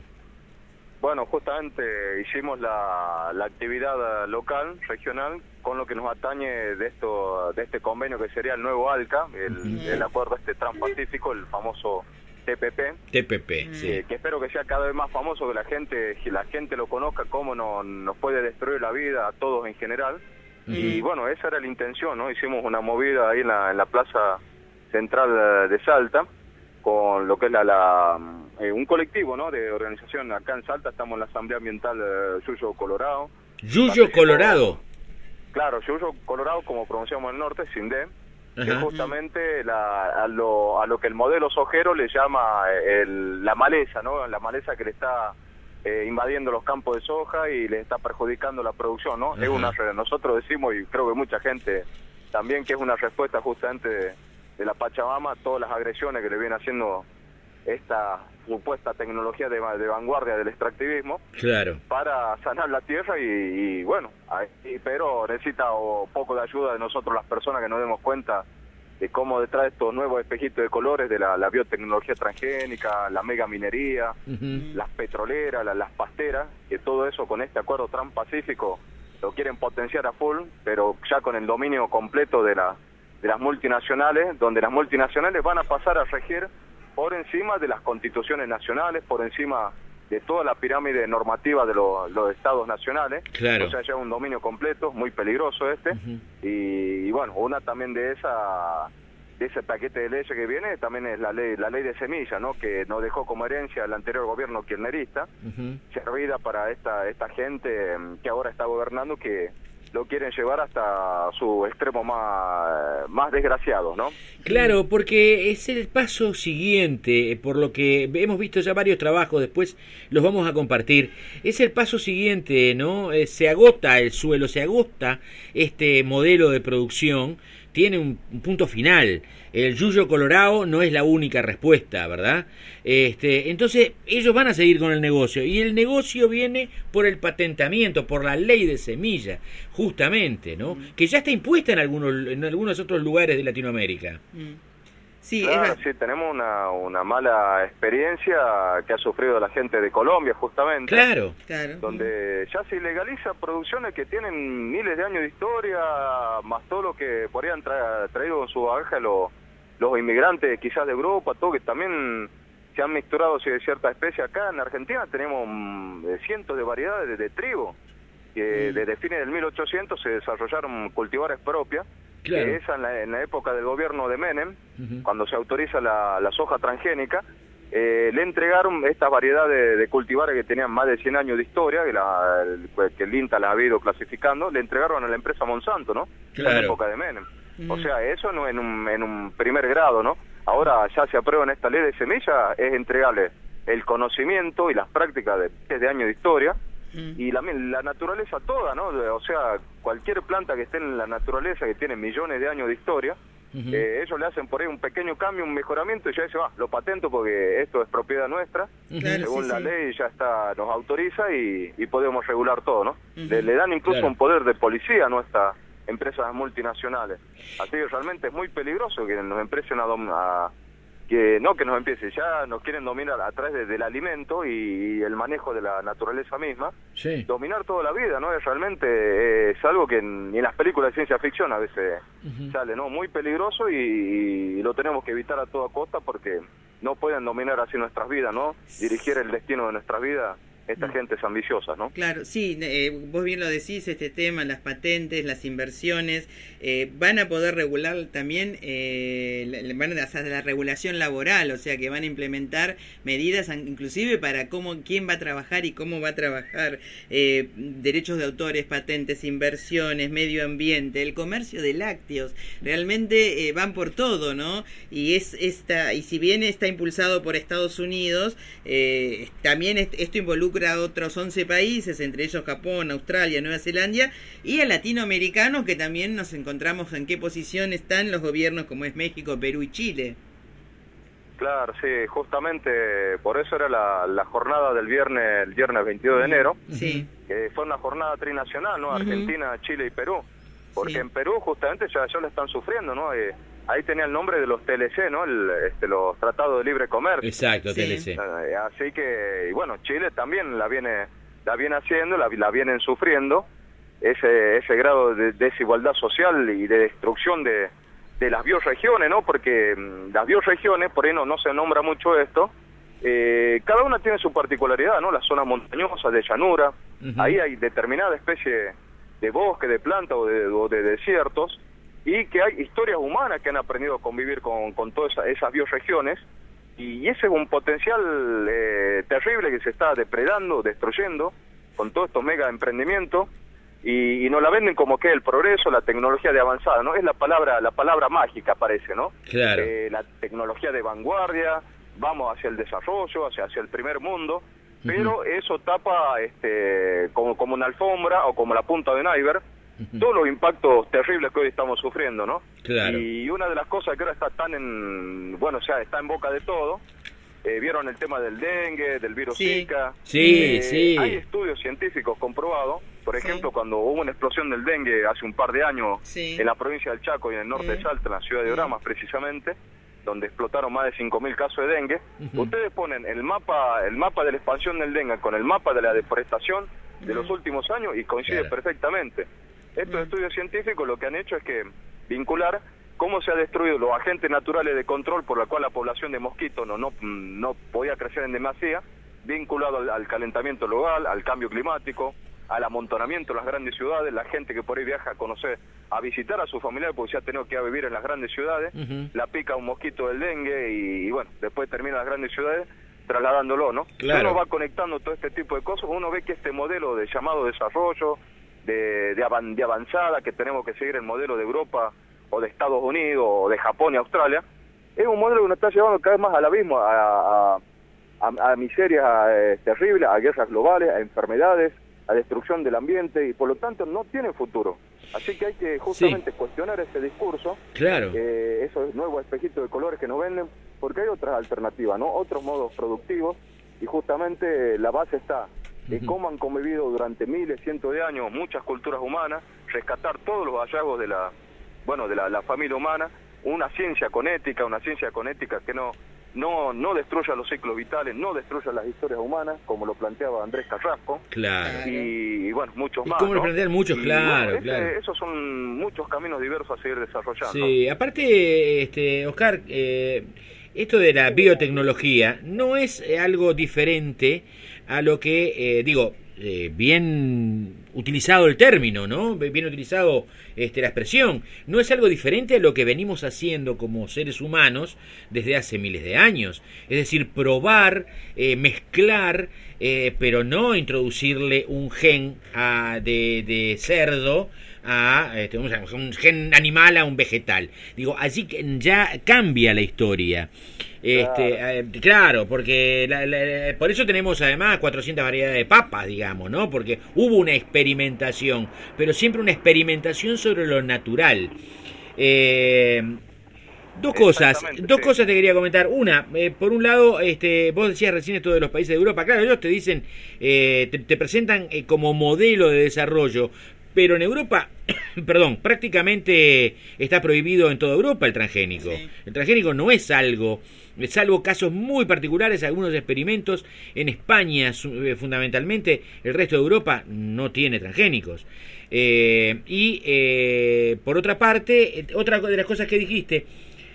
Bueno, justamente hicimos la, la actividad local, regional, con lo que nos atañe de esto, de este convenio que sería el nuevo ALCA, el, el acuerdo este transpacífico, el famoso T P P. T P P, sí. Eh, que espero que sea cada vez más famoso, que la gente que la gente lo conozca, cómo no, nos puede destruir la vida a todos en general. Y bueno, esa era la intención, ¿no? Hicimos una movida ahí en la, en la plaza central eh, de Salta, con lo que es la, la eh, un colectivo, ¿no? De organización acá en Salta. Estamos en la Asamblea Ambiental eh, Yuyo Colorado. Yuyo Colorado. Claro, Yuyo Colorado, como pronunciamos en el norte, sin D, que Ajá. justamente la, a, lo, a lo que el modelo sojero le llama eh, el, la maleza, ¿no? La maleza que le está eh, invadiendo los campos de soja y le está perjudicando la producción, ¿no? Ajá. Es una, re- nosotros decimos, y creo que mucha gente también, que es una respuesta justamente de, de la Pachamama a todas las agresiones que le viene haciendo esta supuesta tecnología de, va- de vanguardia del extractivismo Claro. para sanar la tierra y, y bueno, ahí- pero necesita o poco de ayuda de nosotros las personas que nos demos cuenta de cómo detrás de estos nuevos espejitos de colores de la, la biotecnología transgénica, la mega minería, Ujú. las petroleras, la- las pasteras, que todo eso con este acuerdo transpacífico lo quieren potenciar a full, pero ya con el dominio completo de, la, de las multinacionales, donde las multinacionales van a pasar a regir por encima de las constituciones nacionales, por encima de toda la pirámide normativa de los, los estados nacionales. Claro. O sea, ya un dominio completo, muy peligroso este. y, y bueno, una también de esa de ese paquete de leyes que viene también es la ley la ley de semilla, ¿no? Que nos dejó como herencia el anterior gobierno kirchnerista, Ujú. servida para esta esta gente em, que ahora está gobernando, que lo quieren llevar hasta su extremo más, más desgraciado, ¿no? Claro, porque es el paso siguiente, eh, por lo que hemos visto ya varios trabajos, después los vamos a compartir, es el paso siguiente, ¿no? Eh, se agota el suelo, se agota este modelo de producción, tiene un, un punto final. El Yuyo Colorado no es la única respuesta, ¿verdad? Este, entonces ellos van a seguir con el negocio y el negocio viene por el patentamiento, por la ley de semilla, justamente, ¿no? Que ya está impuesta en algunos en algunos otros lugares de Latinoamérica. Sí, claro, sí, tenemos una, una mala experiencia que ha sufrido la gente de Colombia, justamente. Claro. Claro. Donde ya se ilegaliza producciones que tienen miles de años de historia, más todo lo que podrían tra traído con su bagaje los, los inmigrantes quizás de Europa, todo que también se han mixturado ciertas especies. Acá en Argentina tenemos mm, cientos de variedades de, de trigo, que Mm. desde fines del mil ochocientos se desarrollaron cultivares propias. Claro. Que esa en la, en la época del gobierno de Menem, Ujú. cuando se autoriza la, la soja transgénica, eh, le entregaron esta variedad de, de cultivares que tenían más de cien años de historia, que, la, el, que el INTA la ha ido clasificando, le entregaron a la empresa Monsanto, ¿no? Claro. En la época de Menem. O sea, eso no en un, en un primer grado, ¿no? Ahora ya se aprueba en esta ley de semilla, es entregarle el conocimiento y las prácticas de, de años de historia, y la, la naturaleza toda, ¿no? O sea, cualquier planta que esté en la naturaleza, que tiene millones de años de historia, uh-huh. eh, ellos le hacen por ahí un pequeño cambio, un mejoramiento, y ya dice, va, lo patento porque esto es propiedad nuestra, Claro, según sí, la sí. ley ya está, nos autoriza y, y podemos regular todo, ¿no? Uh-huh. le, le dan incluso Claro. un poder de policía a nuestras empresas multinacionales. Así que realmente es muy peligroso que nos empiecen a, dom- a que no que nos empiece, ya nos quieren dominar a través de, del alimento y, y el manejo de la naturaleza misma, Sí. dominar toda la vida, ¿no? Es realmente eh, es algo que ni en las películas de ciencia ficción a veces Ujú. sale, ¿no? Muy peligroso y, y lo tenemos que evitar a toda costa porque no pueden dominar así nuestras vidas, ¿no? Dirigir el destino de nuestras vidas. Esta gente es ambiciosa, ¿no? Claro, sí, eh, vos bien lo decís, este tema, las patentes, las inversiones, eh, van a poder regular también, eh, la, van a hacer la regulación laboral, o sea que van a implementar medidas inclusive para cómo, quién va a trabajar y cómo va a trabajar, eh, derechos de autores, patentes, inversiones, medio ambiente, el comercio de lácteos, realmente eh, van por todo, ¿no? Y es esta, y si bien está impulsado por Estados Unidos, eh, también est- esto involucra a otros once países, entre ellos Japón, Australia, Nueva Zelanda, y a latinoamericanos, que también nos encontramos en qué posición están los gobiernos como es México, Perú y Chile. Claro, sí, justamente por eso era la, la jornada del viernes, el viernes veintidós de enero, Sí. que fue una jornada trinacional, ¿no? Ujú. Argentina, Chile y Perú, porque Sí. en Perú justamente ya, ya lo están sufriendo, ¿no? Eh, ahí tenía el nombre de los T L C, ¿no? El, este, los Tratados de Libre Comercio. Exacto, Sí. T L C. Eh, así que, y bueno, Chile también la viene la viene haciendo, la, la vienen sufriendo, ese ese grado de desigualdad social y de destrucción de, de las bioregiones, ¿no? Porque mm, las bioregiones, por ahí no, no se nombra mucho esto, eh, cada una tiene su particularidad, ¿no? Las zonas montañosas, de llanura, Ujú. ahí hay determinada especie de bosque, de planta o de, o de desiertos, y que hay historias humanas que han aprendido a convivir con, con todas esa- esas bioregiones, y ese es un potencial eh, terrible que se está depredando, destruyendo, con todos estos mega emprendimientos, y, y nos la venden como que el progreso, la tecnología de avanzada, ¿no? Es la palabra la palabra mágica, parece, ¿no? Claro. Eh, la tecnología de vanguardia, vamos hacia el desarrollo, hacia, hacia el primer mundo, pero eso tapa este como, como una alfombra o como la punta de un iceberg todos los impactos terribles que hoy estamos sufriendo, ¿no? Claro. Y una de las cosas que ahora está tan en, bueno, o sea, está en boca de todo, eh, vieron el tema del dengue, del virus Sí. Zika. Sí, Eh, sí. Hay estudios científicos comprobados, por ejemplo, cuando hubo una explosión del dengue hace un par de años Sí. en la provincia del Chaco y en el norte Mm. de Salta, en la ciudad de Oramas precisamente, donde explotaron más de cinco mil casos de dengue. Ujú. Ustedes ponen el mapa el mapa de la expansión del dengue con el mapa de la deforestación de los últimos años y coincide Claro. perfectamente. Estos estudios científicos lo que han hecho es que vincular cómo se ha destruido los agentes naturales de control por la cual la población de mosquitos no no, no podía crecer en demasía, vinculado al, al calentamiento global, al cambio climático, al amontonamiento en las grandes ciudades, la gente que por ahí viaja a conocer, a visitar a sus familiares porque se ha tenido que ir a vivir en las grandes ciudades, Ujú. la pica un mosquito del dengue y, y bueno, después termina en las grandes ciudades trasladándolo, ¿no? Claro. Uno va conectando todo este tipo de cosas, uno ve que este modelo de llamado desarrollo, de, de, avan- de avanzada, que tenemos que seguir el modelo de Europa o de Estados Unidos o de Japón y Australia, es un modelo que nos está llevando cada vez más al abismo, a, a, a, a miserias eh, terribles, a guerras globales, a enfermedades, a destrucción del ambiente y por lo tanto no tiene futuro. Así que hay que justamente cuestionar ese discurso, Claro. eh, esos nuevos espejitos de colores que nos venden, porque hay otras alternativas, ¿no? Otros modos productivos y justamente la base está de Ujú. cómo han convivido durante miles, cientos de años muchas culturas humanas, rescatar todos los hallazgos de la, bueno, de la, la familia humana, una ciencia con ética, una ciencia con ética que no no no destruya los ciclos vitales, no destruya las historias humanas, como lo planteaba Andrés Carrasco, Claro. y, y bueno, muchos Y más, como lo ¿no? plantean muchos, Y, claro, bueno, ese- claro. esos son muchos caminos diversos a seguir desarrollando. Sí, aparte, este, Oscar, eh, esto de la biotecnología no es eh, algo diferente a lo que, eh, digo, eh, bien utilizado el término, ¿no? Bien utilizado este, la expresión. No es algo diferente a lo que venimos haciendo como seres humanos desde hace miles de años. Es decir, probar, eh, mezclar, eh, pero no introducirle un gen a, de, de cerdo a este, un gen animal a un vegetal. Digo, allí ya cambia la historia. Este, claro. Eh, claro, porque la, la, por eso tenemos además cuatrocientas variedades de papas, digamos, ¿no? Porque hubo una experimentación, pero siempre una experimentación sobre lo natural. Eh, dos cosas, dos sí. cosas te quería comentar. Una, eh, por un lado, este, vos decías recién esto de los países de Europa. Claro, ellos te dicen, eh, te, te presentan eh, como modelo de desarrollo. Pero en Europa, perdón, prácticamente está prohibido en toda Europa el transgénico. Sí. El transgénico no es algo, salvo casos muy particulares, algunos experimentos. En España, fundamentalmente, el resto de Europa no tiene transgénicos. Eh, y, eh, por otra parte, otra de las cosas que dijiste,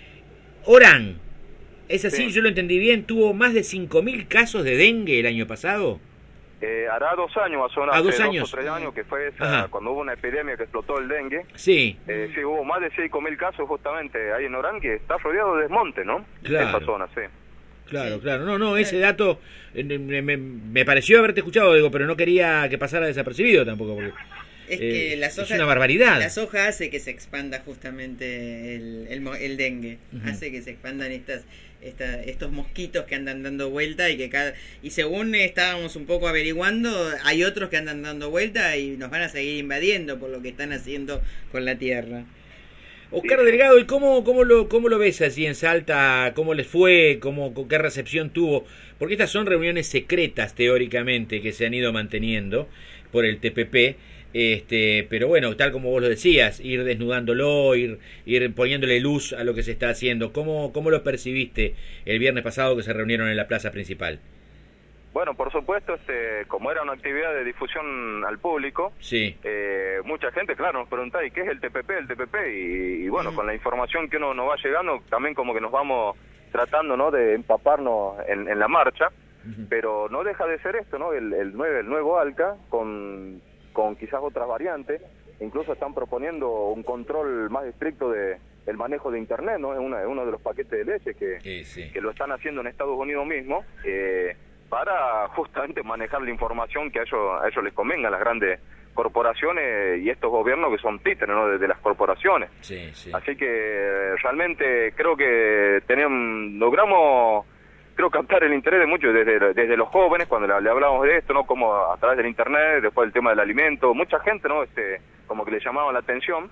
Orán, ¿es así? Sí. Yo lo entendí bien, tuvo más de cinco mil casos de dengue el año pasado. Eh, hará dos años, más o menos, ¿A hace dos, dos años? o tres años que fue esa, cuando hubo una epidemia que explotó el dengue. Sí. Eh, sí, hubo más de cinco mil casos justamente ahí en Orán, que está rodeado de desmonte, ¿no? Claro. Esa zona, sí. Claro, sí. claro. No, no, ese dato eh, me, me, me pareció haberte escuchado, digo, pero no quería que pasara desapercibido tampoco, porque es que eh, la soja, es una barbaridad. La soja hace que se expanda justamente el, el, el dengue, uh-huh. hace que se expandan estas Esta, estos mosquitos que andan dando vuelta y que cada y según estábamos un poco averiguando, hay otros que andan dando vuelta y nos van a seguir invadiendo por lo que están haciendo con la tierra. Oscar Delgado, ¿y cómo, cómo, lo, cómo lo ves así en Salta? ¿Cómo les fue? ¿Cómo, ¿Qué recepción tuvo? Porque estas son reuniones secretas, teóricamente, que se han ido manteniendo por el T P P. Este, pero bueno, tal como vos lo decías, ir desnudándolo, ir, ir poniéndole luz a lo que se está haciendo. ¿Cómo, cómo lo percibiste el viernes pasado que se reunieron en la plaza principal? Bueno, por supuesto, este, como era una actividad de difusión al público, sí. eh, mucha gente, claro, nos preguntaba, ¿y qué es el T P P? El T P P, y, y bueno, mm. con la información que uno nos va llegando, también como que nos vamos tratando, ¿no?, de empaparnos en, en la marcha, uh-huh. pero no deja de ser esto, ¿no?, el, el, nueve, el nuevo ALCA, con... con quizás otras variantes, incluso están proponiendo un control más estricto de el manejo de internet, ¿no? Es, una, es uno de los paquetes de leyes que, sí, sí. que lo están haciendo en Estados Unidos mismo, eh, para justamente manejar la información que a ellos, a ellos les convenga, a las grandes corporaciones y estos gobiernos que son títeres, ¿no?, de, de las corporaciones. Sí, sí. Así que realmente creo que tenemos, logramos... creo captar el interés de muchos, desde, desde los jóvenes, cuando le, le hablamos de esto, ¿no?, como a través del internet, después el tema del alimento, mucha gente, ¿no?, este, como que le llamaba la atención,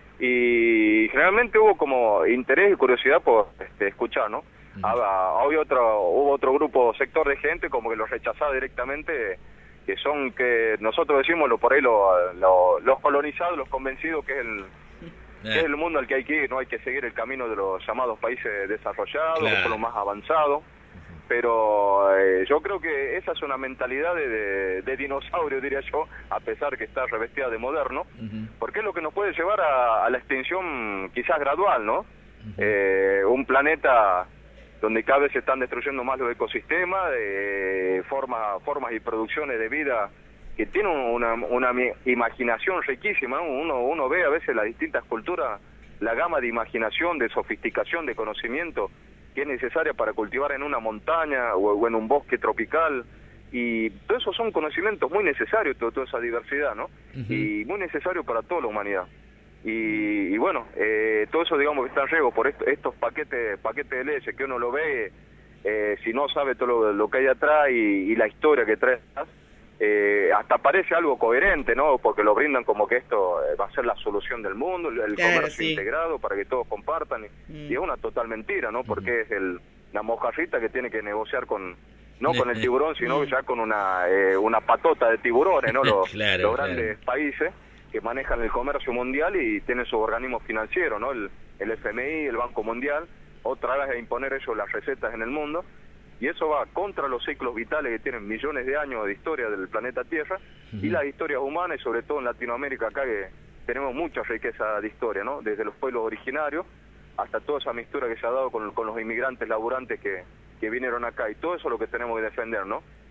y generalmente hubo como interés y curiosidad por este, escuchar, ¿no? Uh-huh. Había otro, hubo otro grupo, sector de gente, como que lo rechazaba directamente, que son, que nosotros decimos, lo por ahí lo, lo, los colonizados, los convencidos, que es el... Yeah. que es el mundo al que hay que ir, no hay que seguir el camino de los llamados países desarrollados, claro. que son los más avanzados. Pero eh, yo creo que esa es una mentalidad de, de, de dinosaurio, diría yo, a pesar que está revestida de moderno, uh-huh. porque es lo que nos puede llevar a, a la extinción quizás gradual, ¿no? Uh-huh. Eh, un planeta donde cada vez se están destruyendo más los ecosistemas, eh, forma, formas y producciones de vida que tienen una, una imaginación riquísima, ¿no? Uno, uno ve a veces las distintas culturas, la gama de imaginación, de sofisticación, de conocimiento, que es necesaria para cultivar en una montaña o, o en un bosque tropical, y todo eso son conocimientos muy necesarios, todo, toda esa diversidad, ¿no? Uh-huh. Y muy necesario para toda la humanidad. Y, y bueno, eh, todo eso, digamos, que está en riesgo por esto, estos paquetes paquetes de leyes, que uno lo ve, eh, si no sabe todo lo, lo que hay atrás y, y la historia que trae atrás, eh, hasta parece algo coherente, ¿no? Porque lo brindan como que esto eh, va a ser la solución del mundo, el, el claro, comercio sí. integrado para que todos compartan, y, mm. y es una total mentira, ¿no? Porque mm. es el la mojarrita que tiene que negociar con, no con el tiburón, sino ya con una eh, una patota de tiburones, ¿no? Los, claro, los grandes claro. países que manejan el comercio mundial y tienen sus organismos financieros, ¿no? El, el F M I, el Banco Mundial, otra vez a imponer ellos las recetas en el mundo. Y eso va contra los ciclos vitales que tienen millones de años de historia del planeta Tierra, uh-huh. y las historias humanas, y sobre todo en Latinoamérica acá, que tenemos mucha riqueza de historia, ¿no? Desde los pueblos originarios hasta toda esa mixtura que se ha dado con, con los inmigrantes laburantes que, que vinieron acá, y todo eso es lo que tenemos que defender, ¿no?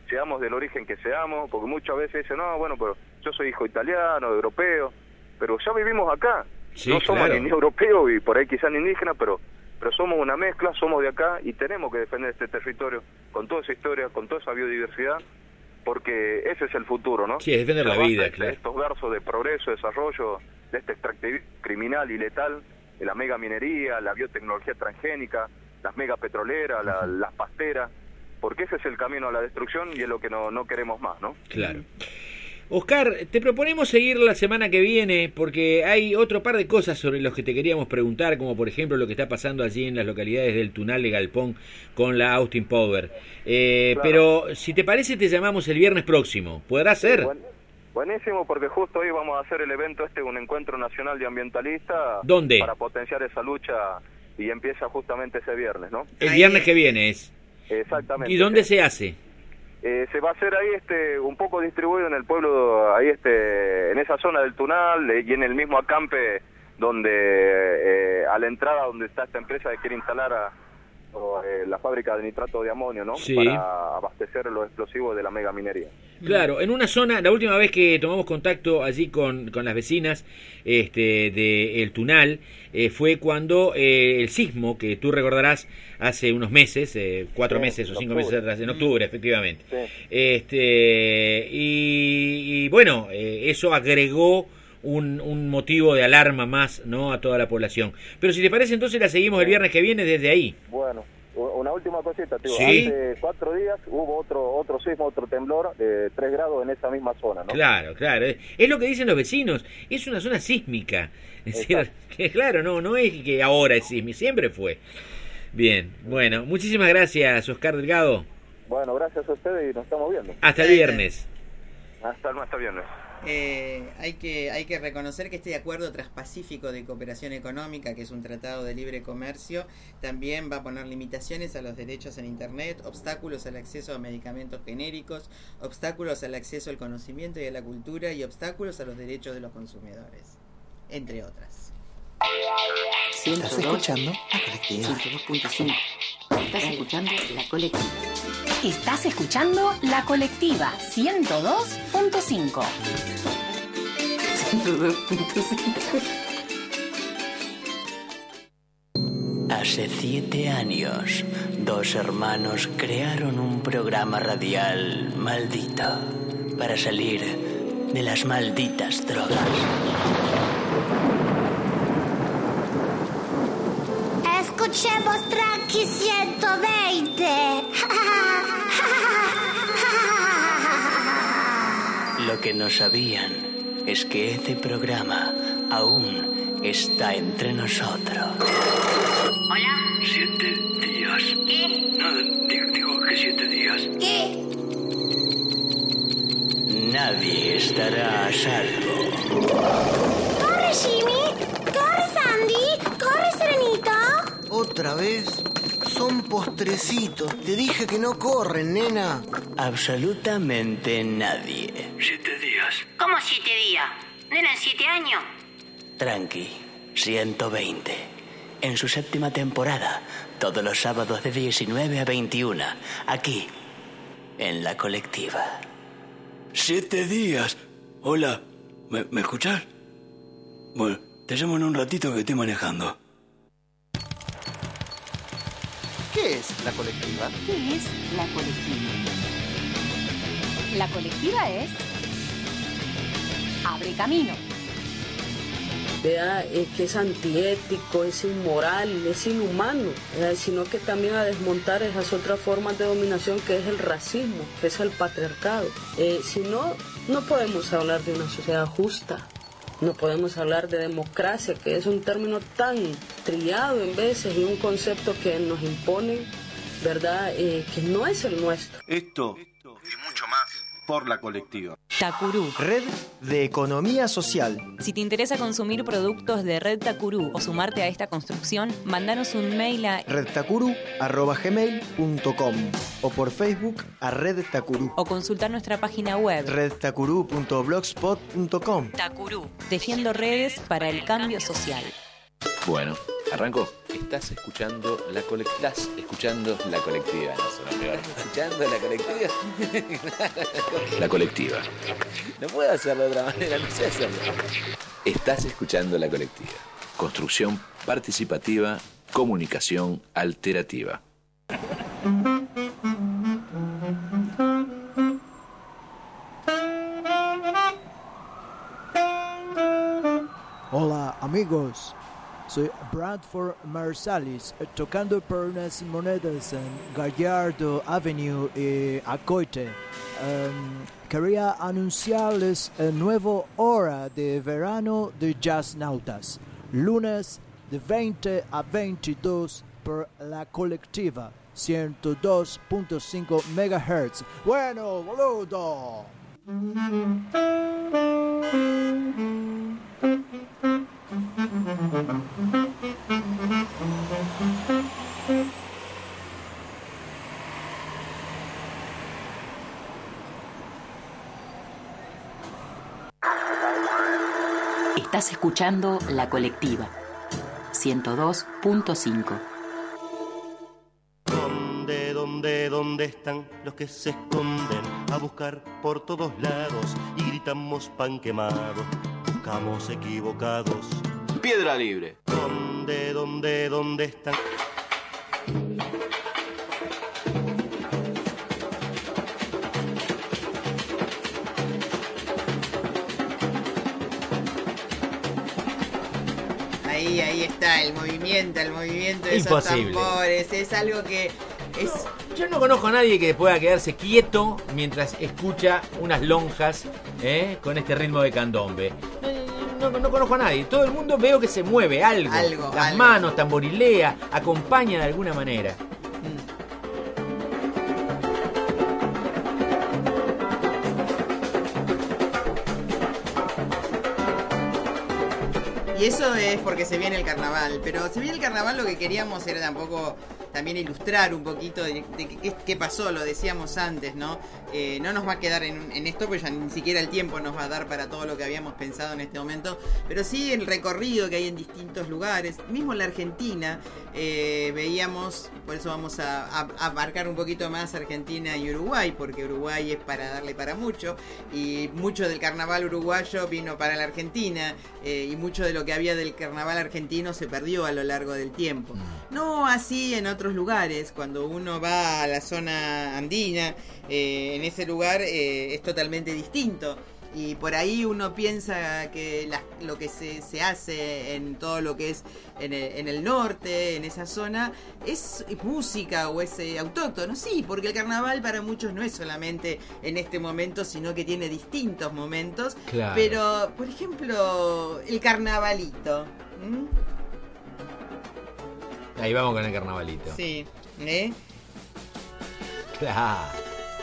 seamos del origen que seamos, porque muchas veces dicen, no, bueno, pero yo soy hijo italiano, europeo, pero ya vivimos acá, Sí, no somos claro. ni europeos y por ahí quizás ni indígenas, pero pero somos una mezcla, somos de acá y tenemos que defender este territorio con toda esa historia, con toda esa biodiversidad, porque ese es el futuro, ¿no? Sí, es defender la Ya basta vida, de claro. estos versos de progreso, desarrollo, de este extractivismo criminal y letal, de la mega minería, la biotecnología transgénica, las mega petroleras, la- las pasteras, porque ese es el camino a la destrucción y es lo que no, no queremos más, ¿no? Claro. Oscar, te proponemos seguir la semana que viene porque hay otro par de cosas sobre los que te queríamos preguntar, como por ejemplo lo que está pasando allí en las localidades del Tunal de Galpón con la Austin Power. Eh, Claro. Pero si te parece te llamamos el viernes próximo. ¿Podrá ser? Buen- buenísimo, porque justo hoy vamos a hacer el evento este, un encuentro nacional de ambientalistas. ¿Dónde? Para potenciar esa lucha y empieza justamente ese viernes, ¿no? El viernes que viene es. Exactamente. ¿Y dónde sí. se hace? Eh, se va a hacer ahí este un poco distribuido en el pueblo, ahí este en esa zona del Tunal eh, y en el mismo acampe donde eh, a la entrada donde está esta empresa que quiere instalar a, o, eh, la fábrica de nitrato de amonio, ¿no? Sí. Para abastecer los explosivos de la mega minería. Claro, en una zona, la última vez que tomamos contacto allí con, con las vecinas este, de El Tunal, eh, fue cuando eh, el sismo, que tú recordarás hace unos meses, eh, cuatro Sí, meses o en cinco octubre. meses atrás, en octubre, efectivamente. Sí. Este, y, y bueno, eh, eso agregó un, un motivo de alarma más, ¿no?, a toda la población. Pero si te parece, entonces la seguimos el viernes que viene desde ahí. Bueno, u- una última cosita, tío. Sí. Hace cuatro días hubo otro otro sismo, otro temblor de tres grados en esa misma zona, ¿no? Claro, claro. Es es lo que dicen los vecinos. Es una zona sísmica. Es decir, que claro, no, no es que ahora es sísmica, siempre fue. Bien, bueno, muchísimas gracias, Oscar Delgado. Bueno, gracias a ustedes y nos estamos viendo. Hasta el viernes. Hasta, hasta viernes. Eh, hay que hay que reconocer que este acuerdo transpacífico de cooperación económica, que es un tratado de libre comercio, también va a poner limitaciones a los derechos en Internet, obstáculos al acceso a medicamentos genéricos, obstáculos al acceso al conocimiento y a la cultura y obstáculos a los derechos de los consumidores, entre otras. ¿Estás escuchando? ciento dos punto cinco. Estás escuchando La Colectiva. Estás escuchando La Colectiva ciento dos punto cinco. ciento dos punto cinco. Hace siete años, dos hermanos crearon un programa radial maldito para salir de las malditas drogas. Escuchemos Tranqui ciento veinte. Lo que no sabían es que ese programa aún está entre nosotros. Hola. Siete días. ¿Qué? Nada, digo, digo que siete días. ¿Qué? Nadie estará a salvo. Corre, Jimmy. Corre, Sandy. Corre, Serenita. ¿Otra vez? Son postrecitos. Te dije que no corren, nena. Absolutamente nadie. Siete días. ¿Cómo siete días? ¿Nena, en siete años? Tranqui, ciento veinte. En su séptima temporada, todos los sábados de diecinueve a veintiuno, aquí, en La Colectiva. Siete días. Hola, ¿me, me escuchás? Bueno, te llamo en un ratito que estoy manejando. ¿Qué es La Colectiva? ¿Qué es La Colectiva? La Colectiva es Abre Camino. ¿Verdad? Es que es antiético, es inmoral, es inhumano, ¿verdad? Sino que también a desmontar esas otras formas de dominación que es el racismo, que es el patriarcado. Eh, si no, no podemos hablar de una sociedad justa, no podemos hablar de democracia, que es un término tan trillado en veces y un concepto que nos imponen, ¿verdad? Eh, que no es el nuestro. Esto y mucho más por La Colectiva. Tacurú. Red de Economía Social. Si te interesa consumir productos de Red Tacurú o sumarte a esta construcción, mandanos un mail a redtacurú arroba gmail punto com o por Facebook a Red Tacurú. o consultar nuestra página web redtacurú punto blogspot punto com. Tacurú. Tejiendo redes para el cambio social. Bueno, ¿arrancó? Estás escuchando la colectiva. Estás escuchando la colectiva. No, suena peor. ¿Escuchando la colectiva? La colectiva. No puedo hacerlo de otra manera, no sé hacerlo. Estás escuchando la colectiva. Construcción participativa, comunicación alterativa. Hola amigos, soy Bradford Marsalis, tocando por unas monedas en Gallardo Avenue y Acoite. Um, quería anunciarles el nuevo hora de verano de Jazznautas, lunes de veinte a veintidós por la colectiva ciento dos punto cinco megahertz. Bueno, boludo. Estás escuchando La Colectiva ciento dos punto cinco. ¿Dónde, dónde, dónde están los que se esconden a buscar por todos lados y gritamos pan quemado? Buscamos equivocados. Piedra libre. ¿Dónde, dónde, dónde están? Ahí, ahí está, el movimiento, el movimiento de Imposible. esos tambores. Es algo que es... Yo no conozco a nadie que pueda quedarse quieto mientras escucha unas lonjas ¿eh? con este ritmo de candombe. No, no, no conozco a nadie. Todo el mundo veo que se mueve algo. Algo, Las algo. manos, tamborilea, acompaña de alguna manera. Y eso es porque se viene el carnaval. Pero se viene el carnaval, lo que queríamos era tampoco también ilustrar un poquito de, de qué, qué pasó, lo decíamos antes, ¿no? Eh, no nos va a quedar en, en esto, pues ya ni siquiera el tiempo nos va a dar para todo lo que habíamos pensado en este momento, pero sí el recorrido que hay en distintos lugares, mismo en la Argentina, eh, veíamos, por eso vamos a, a, a abarcar un poquito más Argentina y Uruguay, porque Uruguay es para darle para mucho, y mucho del carnaval uruguayo vino para la Argentina, eh, y mucho de lo que había del carnaval argentino se perdió a lo largo del tiempo. No así en otros lugares, cuando uno va a la zona andina, eh, en ese lugar eh, es totalmente distinto. Y por ahí uno piensa que la, lo que se, se hace en todo lo que es en el, en el norte, en esa zona, es música o es eh, autóctono. Sí, porque el carnaval para muchos no es solamente en este momento, sino que tiene distintos momentos. Claro. Pero, por ejemplo, el carnavalito. ¿Mm? Ahí vamos con el carnavalito. Sí, ¿eh? Claro.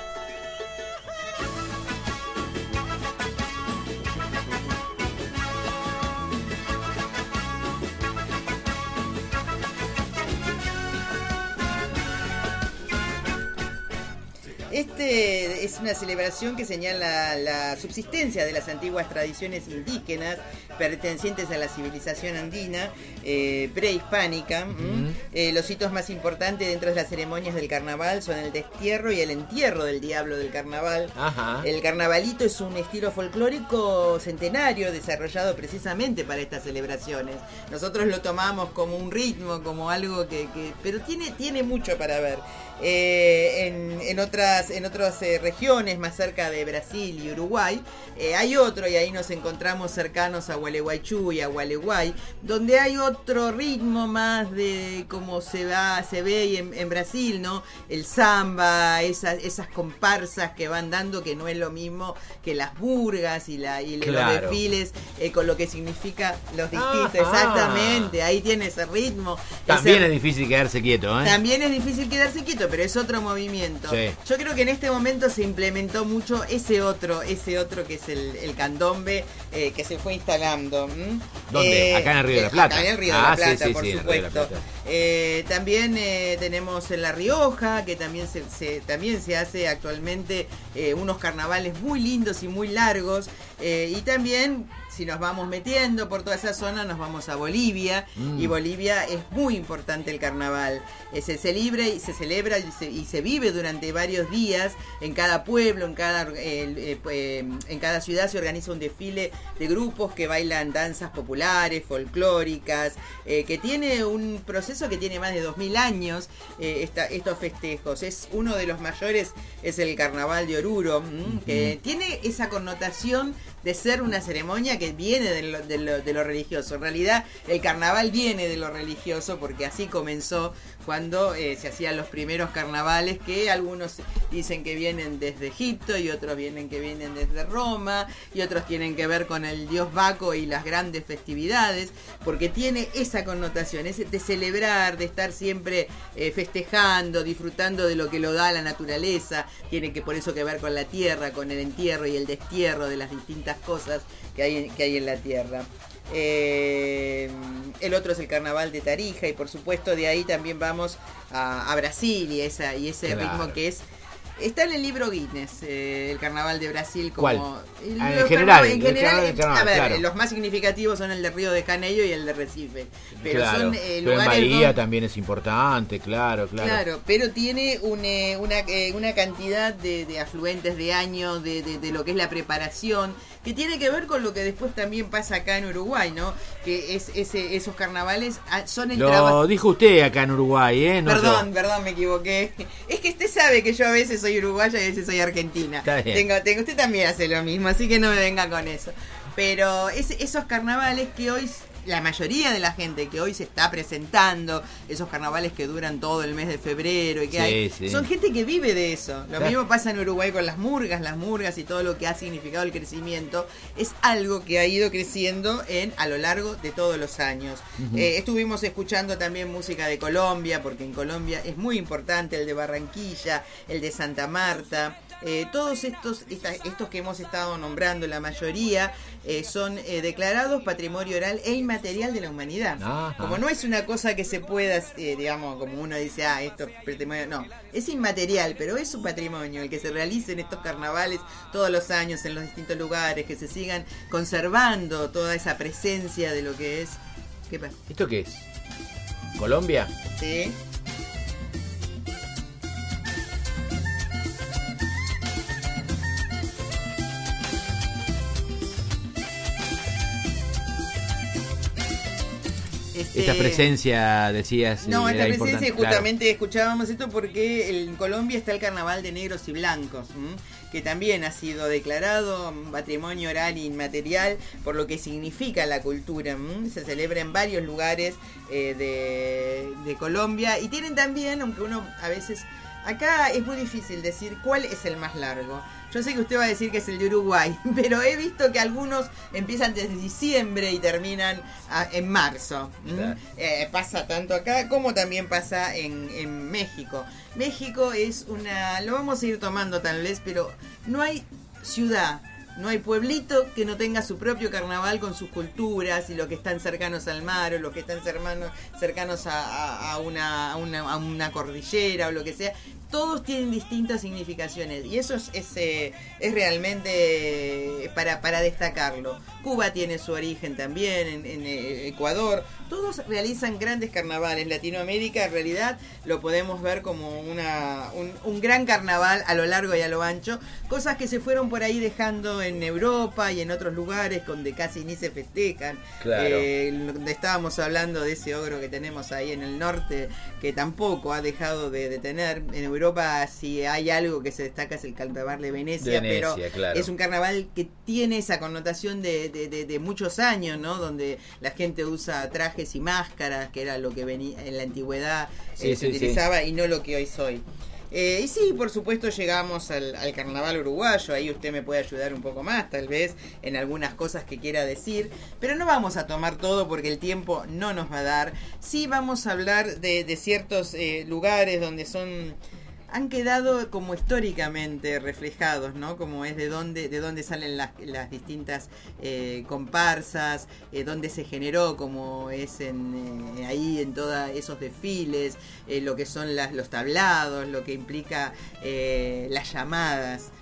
Este es una celebración que señala la subsistencia de las antiguas tradiciones indígenas pertenecientes a la civilización andina eh, prehispánica. Uh-huh. eh, los hitos más importantes dentro de las ceremonias del carnaval son el destierro y el entierro del diablo del carnaval. Ajá. El carnavalito es un estilo folclórico centenario desarrollado precisamente para estas celebraciones. Nosotros lo tomamos como un ritmo, como algo que... que pero tiene, tiene mucho para ver. Eh, en, en otras, en otras eh, regiones más cerca de Brasil y Uruguay eh, hay otro, y ahí nos encontramos cercanos a Gualeguaychú y a Gualeguay, donde hay otro ritmo más de como se va, se ve en, en Brasil, ¿no? El samba, esas, esas comparsas que van dando, que no es lo mismo que las burgas y, la, y Claro. los desfiles eh, con lo que significa los distintos. Ajá. Exactamente, ahí tiene ese ritmo. También ese, es difícil quedarse quieto, ¿eh? También es difícil quedarse quieto, pero es otro movimiento. Sí. Yo creo que en este momento se implementó mucho ese otro, ese otro que es el, el candombe eh, que se fue instalando. ¿m? ¿Dónde? Eh, Acá en el Río de la eh, Plata. Acá en el Río Ah, de la sí, Plata, sí, por sí, en el Río de la supuesto. Plata. Eh, también eh, tenemos en La Rioja, que también se, se- también se hace actualmente eh, unos carnavales muy lindos y muy largos. Eh, y también si nos vamos metiendo por toda esa zona, nos vamos a Bolivia, mm. y Bolivia es muy importante el carnaval. Eh, se celebra y se celebra y se, y se vive durante varios días en cada pueblo, en cada eh, eh, en cada ciudad se organiza un desfile de grupos que bailan danzas populares, folclóricas, eh, que tiene un proceso que tiene más de dos mil años, eh, esta, estos festejos. Es uno de los mayores, es el Carnaval de Oruro, mm, que uh-huh. tiene esa connotación de ser una ceremonia que viene de lo, de, lo, de lo religioso. En realidad el carnaval viene de lo religioso porque así comenzó cuando eh, se hacían los primeros carnavales, que algunos dicen que vienen desde Egipto y otros vienen que vienen desde Roma y otros tienen que ver con el dios Baco y las grandes festividades, porque tiene esa connotación, es de celebrar, de estar siempre eh, festejando, disfrutando de lo que lo da la naturaleza. Tiene que por eso que ver con la tierra, con el entierro y el destierro de las distintas cosas que hay, que hay en la tierra. Eh, el otro es el Carnaval de Tarija, y por supuesto de ahí también vamos a, a Brasil y, esa, y ese claro. ritmo que es... Está en el libro Guinness, eh, el Carnaval de Brasil, como... ¿Cuál? El, ah, en general, en general, el carnaval, a ver, claro. los más significativos son el de Río de Janeiro y el de Recife, pero claro. son eh, pero lugares en Bahía donde... también es importante, claro, claro. Claro, pero tiene un, eh, una, eh, una cantidad de, de afluentes de años, de, de, de lo que es la preparación, que tiene que ver con lo que después también pasa acá en Uruguay, ¿no? Que es ese, esos carnavales son el Lo trabajo... dijo usted acá en Uruguay, ¿eh? No perdón, yo. perdón, me equivoqué. Es que usted sabe que yo a veces soy uruguaya y a veces soy argentina. Tengo, tengo, usted también hace lo mismo, así que no me venga con eso. Pero es, esos carnavales que hoy... La mayoría de la gente que hoy se está presentando, esos carnavales que duran todo el mes de febrero y que sí, hay, sí. son gente que vive de eso. Lo claro. mismo pasa en Uruguay con las murgas, las murgas y todo lo que ha significado el crecimiento. Es algo que ha ido creciendo en a lo largo de todos los años. Uh-huh. Eh, estuvimos escuchando también música de Colombia, porque en Colombia es muy importante el de Barranquilla, el de Santa Marta. Eh, todos estos, esta, estos que hemos estado nombrando, la mayoría eh, son eh, declarados patrimonio oral e inmaterial de la humanidad. Ajá. Como no es una cosa que se pueda, eh, digamos, como uno dice, ah, esto es patrimonio, no, es inmaterial, pero es su patrimonio, el que se realicen estos carnavales todos los años en los distintos lugares, que se sigan conservando toda esa presencia de lo que es. ¿Qué pasa? ¿Esto qué es? ¿Colombia? Sí. Este... Esta presencia, decías, no, era esta presencia, importante, justamente claro. escuchábamos esto porque en Colombia está el Carnaval de Negros y Blancos, ¿m? que también ha sido declarado patrimonio oral e inmaterial por lo que significa la cultura. ¿m? Se celebra en varios lugares eh, de, de Colombia, y tienen también, aunque uno a veces... Acá es muy difícil decir cuál es el más largo. Yo sé que usted va a decir que es el de Uruguay, pero he visto que algunos empiezan desde diciembre y terminan a, en marzo. Claro. Eh, pasa tanto acá como también pasa en, en México. México es una... Lo vamos a ir tomando tal vez, pero no hay ciudad, no hay pueblito que no tenga su propio carnaval con sus culturas, y los que están cercanos al mar o los que están cercanos, cercanos a, a, a, una, a, una, a una cordillera o lo que sea. Todos tienen distintas significaciones, y eso es, es, eh, es realmente para, para destacarlo. Cuba tiene su origen también, en, en Ecuador. Todos realizan grandes carnavales. Latinoamérica en realidad lo podemos ver como una, un, un gran carnaval a lo largo y a lo ancho. Cosas que se fueron por ahí dejando en Europa y en otros lugares donde casi ni se festejan. Claro. Eh, donde estábamos hablando de ese ogro que tenemos ahí en el norte, que tampoco ha dejado de, de tener. En Europa, si hay algo que se destaca, es el carnaval de Venecia, Venecia, pero claro. es un carnaval que tiene esa connotación de, de, de, de muchos años, ¿no? Donde la gente usa trajes y máscaras, que era lo que venía en la antigüedad, sí, eh, se sí, utilizaba, sí. y no lo que hoy soy. Eh, y sí, por supuesto llegamos al, al carnaval uruguayo. Ahí usted me puede ayudar un poco más, tal vez, en algunas cosas que quiera decir, pero no vamos a tomar todo porque el tiempo no nos va a dar. Sí vamos a hablar de, de ciertos eh, lugares donde son... han quedado como históricamente reflejados, ¿no? Como es de dónde, de dónde salen las, las distintas eh, comparsas, eh, dónde se generó, como es en eh, ahí en todos esos desfiles, eh, lo que son las, los tablados, lo que implica eh, las llamadas.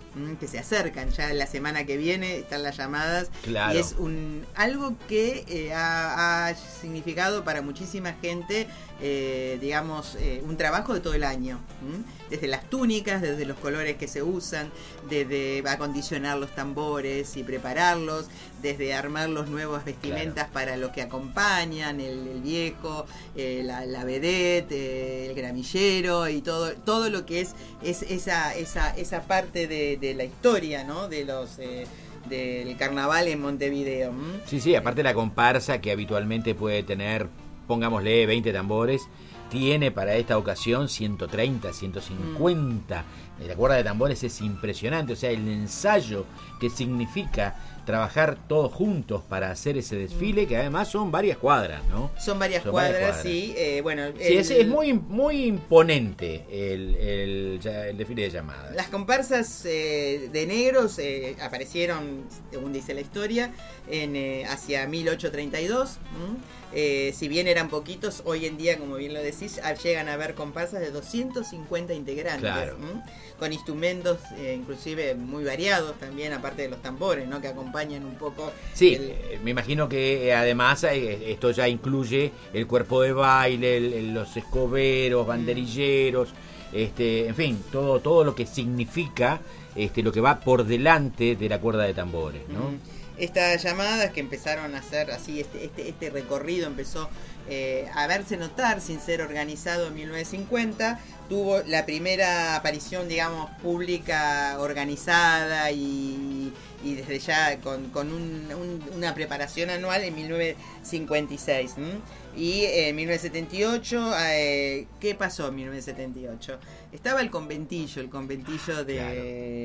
mm, que se acercan. Ya la semana que viene están las llamadas. Claro. Y es un algo que eh, ha, ha significado para muchísima gente, eh, digamos, eh, un trabajo de todo el año. ¿m? Desde las túnicas, desde los colores que se usan, desde acondicionar los tambores y prepararlos, desde armar los nuevas vestimentas claro. para los que acompañan, el, el viejo, eh, la, la vedette, eh, el gramillero y todo todo lo que es, es esa, esa, esa parte de, de la historia, ¿no? De los... Eh, del carnaval en Montevideo. ¿m? Sí, sí, aparte la comparsa que habitualmente puede tener, pongámosle, veinte tambores, tiene para esta ocasión ciento treinta, ciento cincuenta. Mm. La cuerda de tambores es impresionante, o sea, el ensayo que significa trabajar todos juntos para hacer ese desfile, que además son varias cuadras, ¿no? Son varias, son cuadras, varias cuadras, sí. Eh, bueno, sí, el, es, es muy muy imponente el, el, el desfile de llamadas. Las comparsas eh, de negros eh, aparecieron, según dice la historia, en eh, hacia mil ochocientos treinta y dos. Eh, si bien eran poquitos, hoy en día, como bien lo decís, llegan a haber comparsas de doscientos cincuenta integrantes. Claro. ¿m? Con instrumentos eh, inclusive muy variados también, aparte de los tambores, ¿no? Que acompañan un poco. Sí, el... me imagino que además eh, esto ya incluye el cuerpo de baile, el, el, los escoberos, banderilleros, mm. este, en fin, todo todo lo que significa este, lo que va por delante de la cuerda de tambores, ¿no? Mm. Estas llamadas que empezaron a hacer así, este, este, este recorrido empezó eh, a verse notar sin ser organizado en mil novecientos cincuenta, tuvo la primera aparición, digamos, pública organizada y, y desde ya con, con un, un, una preparación anual en mil novecientos cincuenta y seis. ¿m? Y en mil novecientos setenta y ocho, eh, ¿qué pasó en mil novecientos setenta y ocho? Estaba el conventillo, el conventillo de, claro.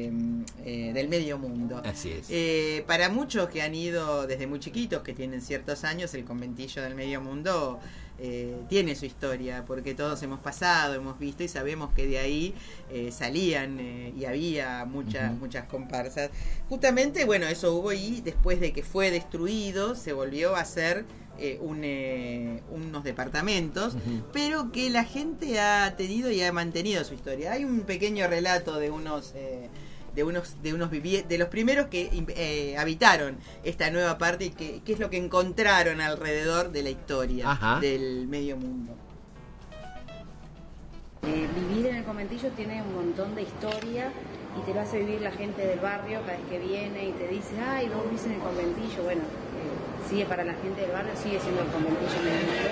eh, del medio mundo. Así es. Eh, para muchos que han ido desde muy chiquitos, que tienen ciertos años, el conventillo del medio mundo eh, tiene su historia, porque todos hemos pasado, hemos visto y sabemos que de ahí eh, salían eh, y había muchas, uh-huh. muchas comparsas. Justamente, bueno, eso hubo y después de que fue destruido, se volvió a hacer Eh, un, eh, unos departamentos, uh-huh. pero que la gente ha tenido y ha mantenido su historia. Hay un pequeño relato de unos eh, de unos de unos vivi- de los primeros que eh, habitaron esta nueva parte y que, que es lo que encontraron alrededor de la historia Ajá. del medio mundo. Eh, vivir en el conventillo tiene un montón de historia y te lo hace vivir la gente del barrio cada vez que viene y te dice, ay, vos vivís en el conventillo. Bueno, eh, sigue para la gente del barrio, sigue siendo el conventillo en el mundo.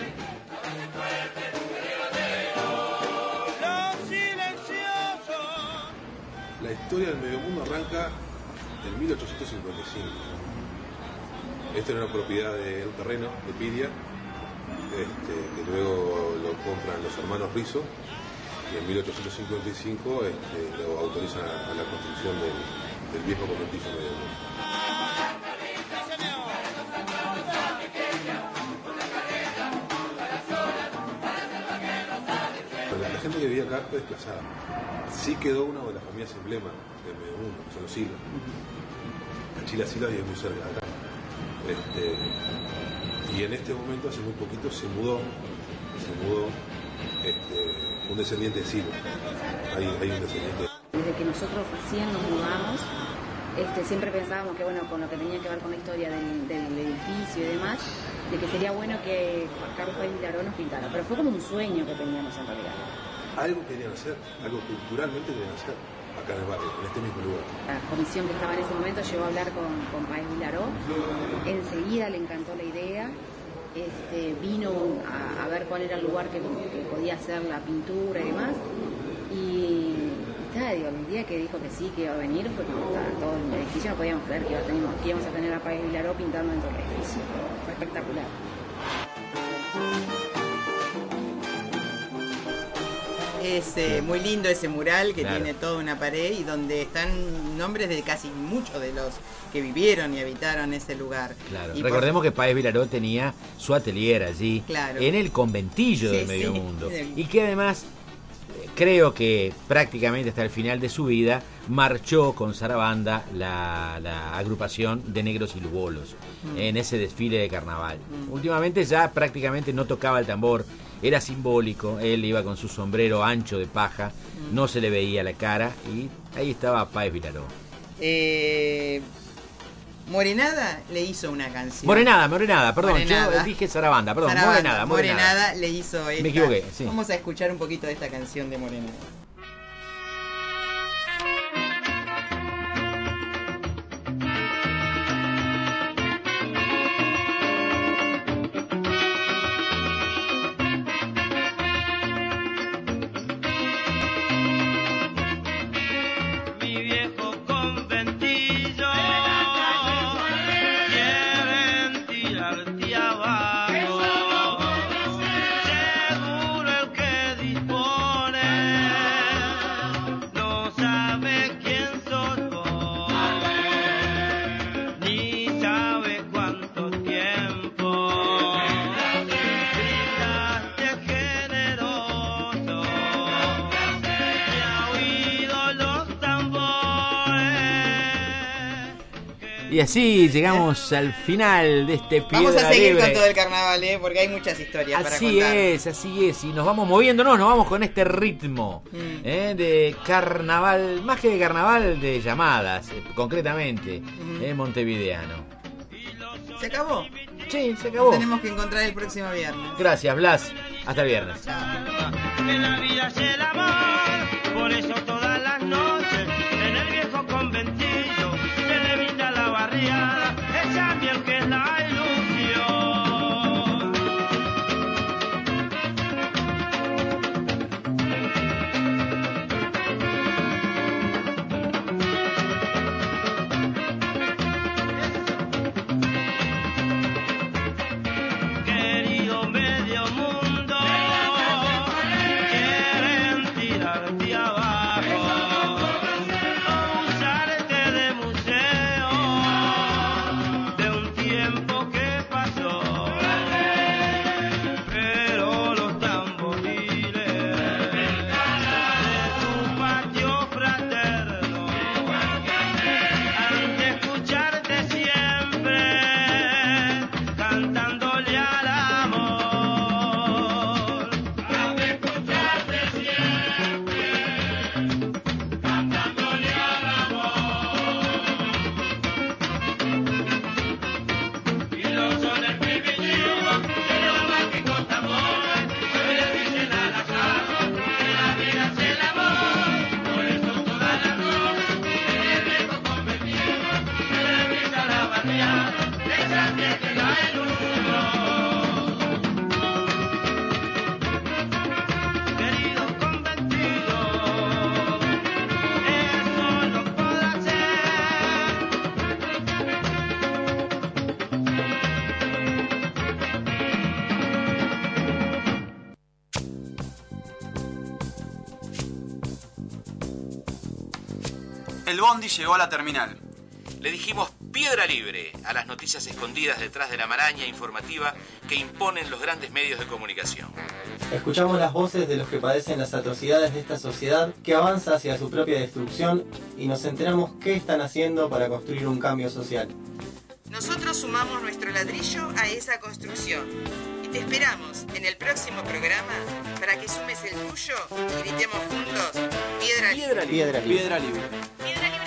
La historia del medio mundo arranca en mil ochocientos cincuenta y cinco. Esto era una propiedad de un terreno de Piria, este, que luego lo compran los hermanos Rizzo. Y en mil ochocientos cincuenta y cinco este, lo autorizan a, a la construcción del, del viejo conventillo medio mundo. La, la gente que vivía acá fue desplazada. Sí quedó una de las familias emblema del medio mundo, que son los Silva. Achila Silva vive muy cerca de acá. Este, y en este momento, hace muy poquito, se mudó, se mudó este, un descendiente de Silva. Hay, hay un descendiente. Desde que nosotros recién nos mudamos, este, siempre pensábamos que, bueno, con lo que tenía que ver con la historia del, del edificio y demás, de que sería bueno que Carlos Páez Vilaró nos pintara. Pero fue como un sueño que teníamos en realidad. Algo querían hacer, algo culturalmente querían hacer acá en el barrio, en este mismo lugar. La comisión que estaba en ese momento llegó a hablar con, con Páez Vilaró. Enseguida le encantó la idea. Este, vino a, a ver cuál era el lugar que, que podía hacer la pintura y demás. Y está, digo, el día que dijo que sí, que iba a venir, fue como estaba todo el edificio, no podíamos creer que, iba a tener, que íbamos a tener a Páez Vilaró pintando dentro del edificio. Fue espectacular. Es eh, muy lindo ese mural que claro. tiene toda una pared y donde están nombres de casi muchos de los que vivieron y habitaron ese lugar. Claro. Y Recordemos por... que Páez Vilaró tenía su atelier allí, claro. en el conventillo sí, del Medio sí. Mundo. Y que además, creo que prácticamente hasta el final de su vida, marchó con Sarabanda la, la agrupación de Negros y Lugolos mm. en ese desfile de carnaval. Mm. Últimamente ya prácticamente no tocaba el tambor. Era simbólico, él iba con su sombrero ancho de paja, no se le veía la cara y ahí estaba Páez Vilaró. Eh, Morenada le hizo una canción. Morenada, Morenada, perdón, Morenada. yo dije Sarabanda, perdón, Sarabanda, Morenada, Morenada. Morenada le hizo esta. Me equivoqué, sí. Vamos a escuchar un poquito de esta canción de Morenada. Mi viejo conventillo quieren tirarte abajo. Seguro el que dispone no sabe quién sos vos, ni sabe cuánto tiempo brindaste generoso. Y ha oído los tambores. Y así llegamos al final de este Piedra Vamos a seguir Libre. con todo el carnaval, ¿eh? Porque hay muchas historias para Así contar. es, así es. Y nos vamos moviéndonos, nos vamos con este ritmo Mm. ¿eh? de carnaval, más que de carnaval, de llamadas, eh, concretamente, Ujú. eh, montevideano. ¿Se acabó? Sí, se acabó. Tenemos que encontrar el próximo viernes. Gracias, Blas. Hasta el viernes. En la vida es el amor, por eso todas las noches en el viejo conventillo se le brinda la barriada, esa miel que es la ilusión. Querido medio mundo, quieren tirarte abajo, usarte de museo de un tiempo que pasó. Pero los tamboriles de tu patio fraterno han de escucharte siempre cantándole al amor. Han de escucharte siempre cantándole al amor. Y los sones primitivos de los mágicos tambores hoy le dicen a las aguas que la vida es el amor. Por eso todas las noches en el viejo convertido se le brinda la barriada, esa miel que da ilusión. Querido convertido, eso lo puedo hacer. El bondi llegó a la terminal. Le dijimos piedra libre a las noticias escondidas detrás de la maraña informativa que imponen los grandes medios de comunicación. Escuchamos las voces de los que padecen las atrocidades de esta sociedad que avanza hacia su propia destrucción y nos enteramos qué están haciendo para construir un cambio social. Nosotros sumamos nuestro ladrillo a esa construcción. Y te esperamos en el próximo programa para que sumes el tuyo y gritemos juntos Piedra Libre. Piedra libre. Piedra libre. Piedra libre.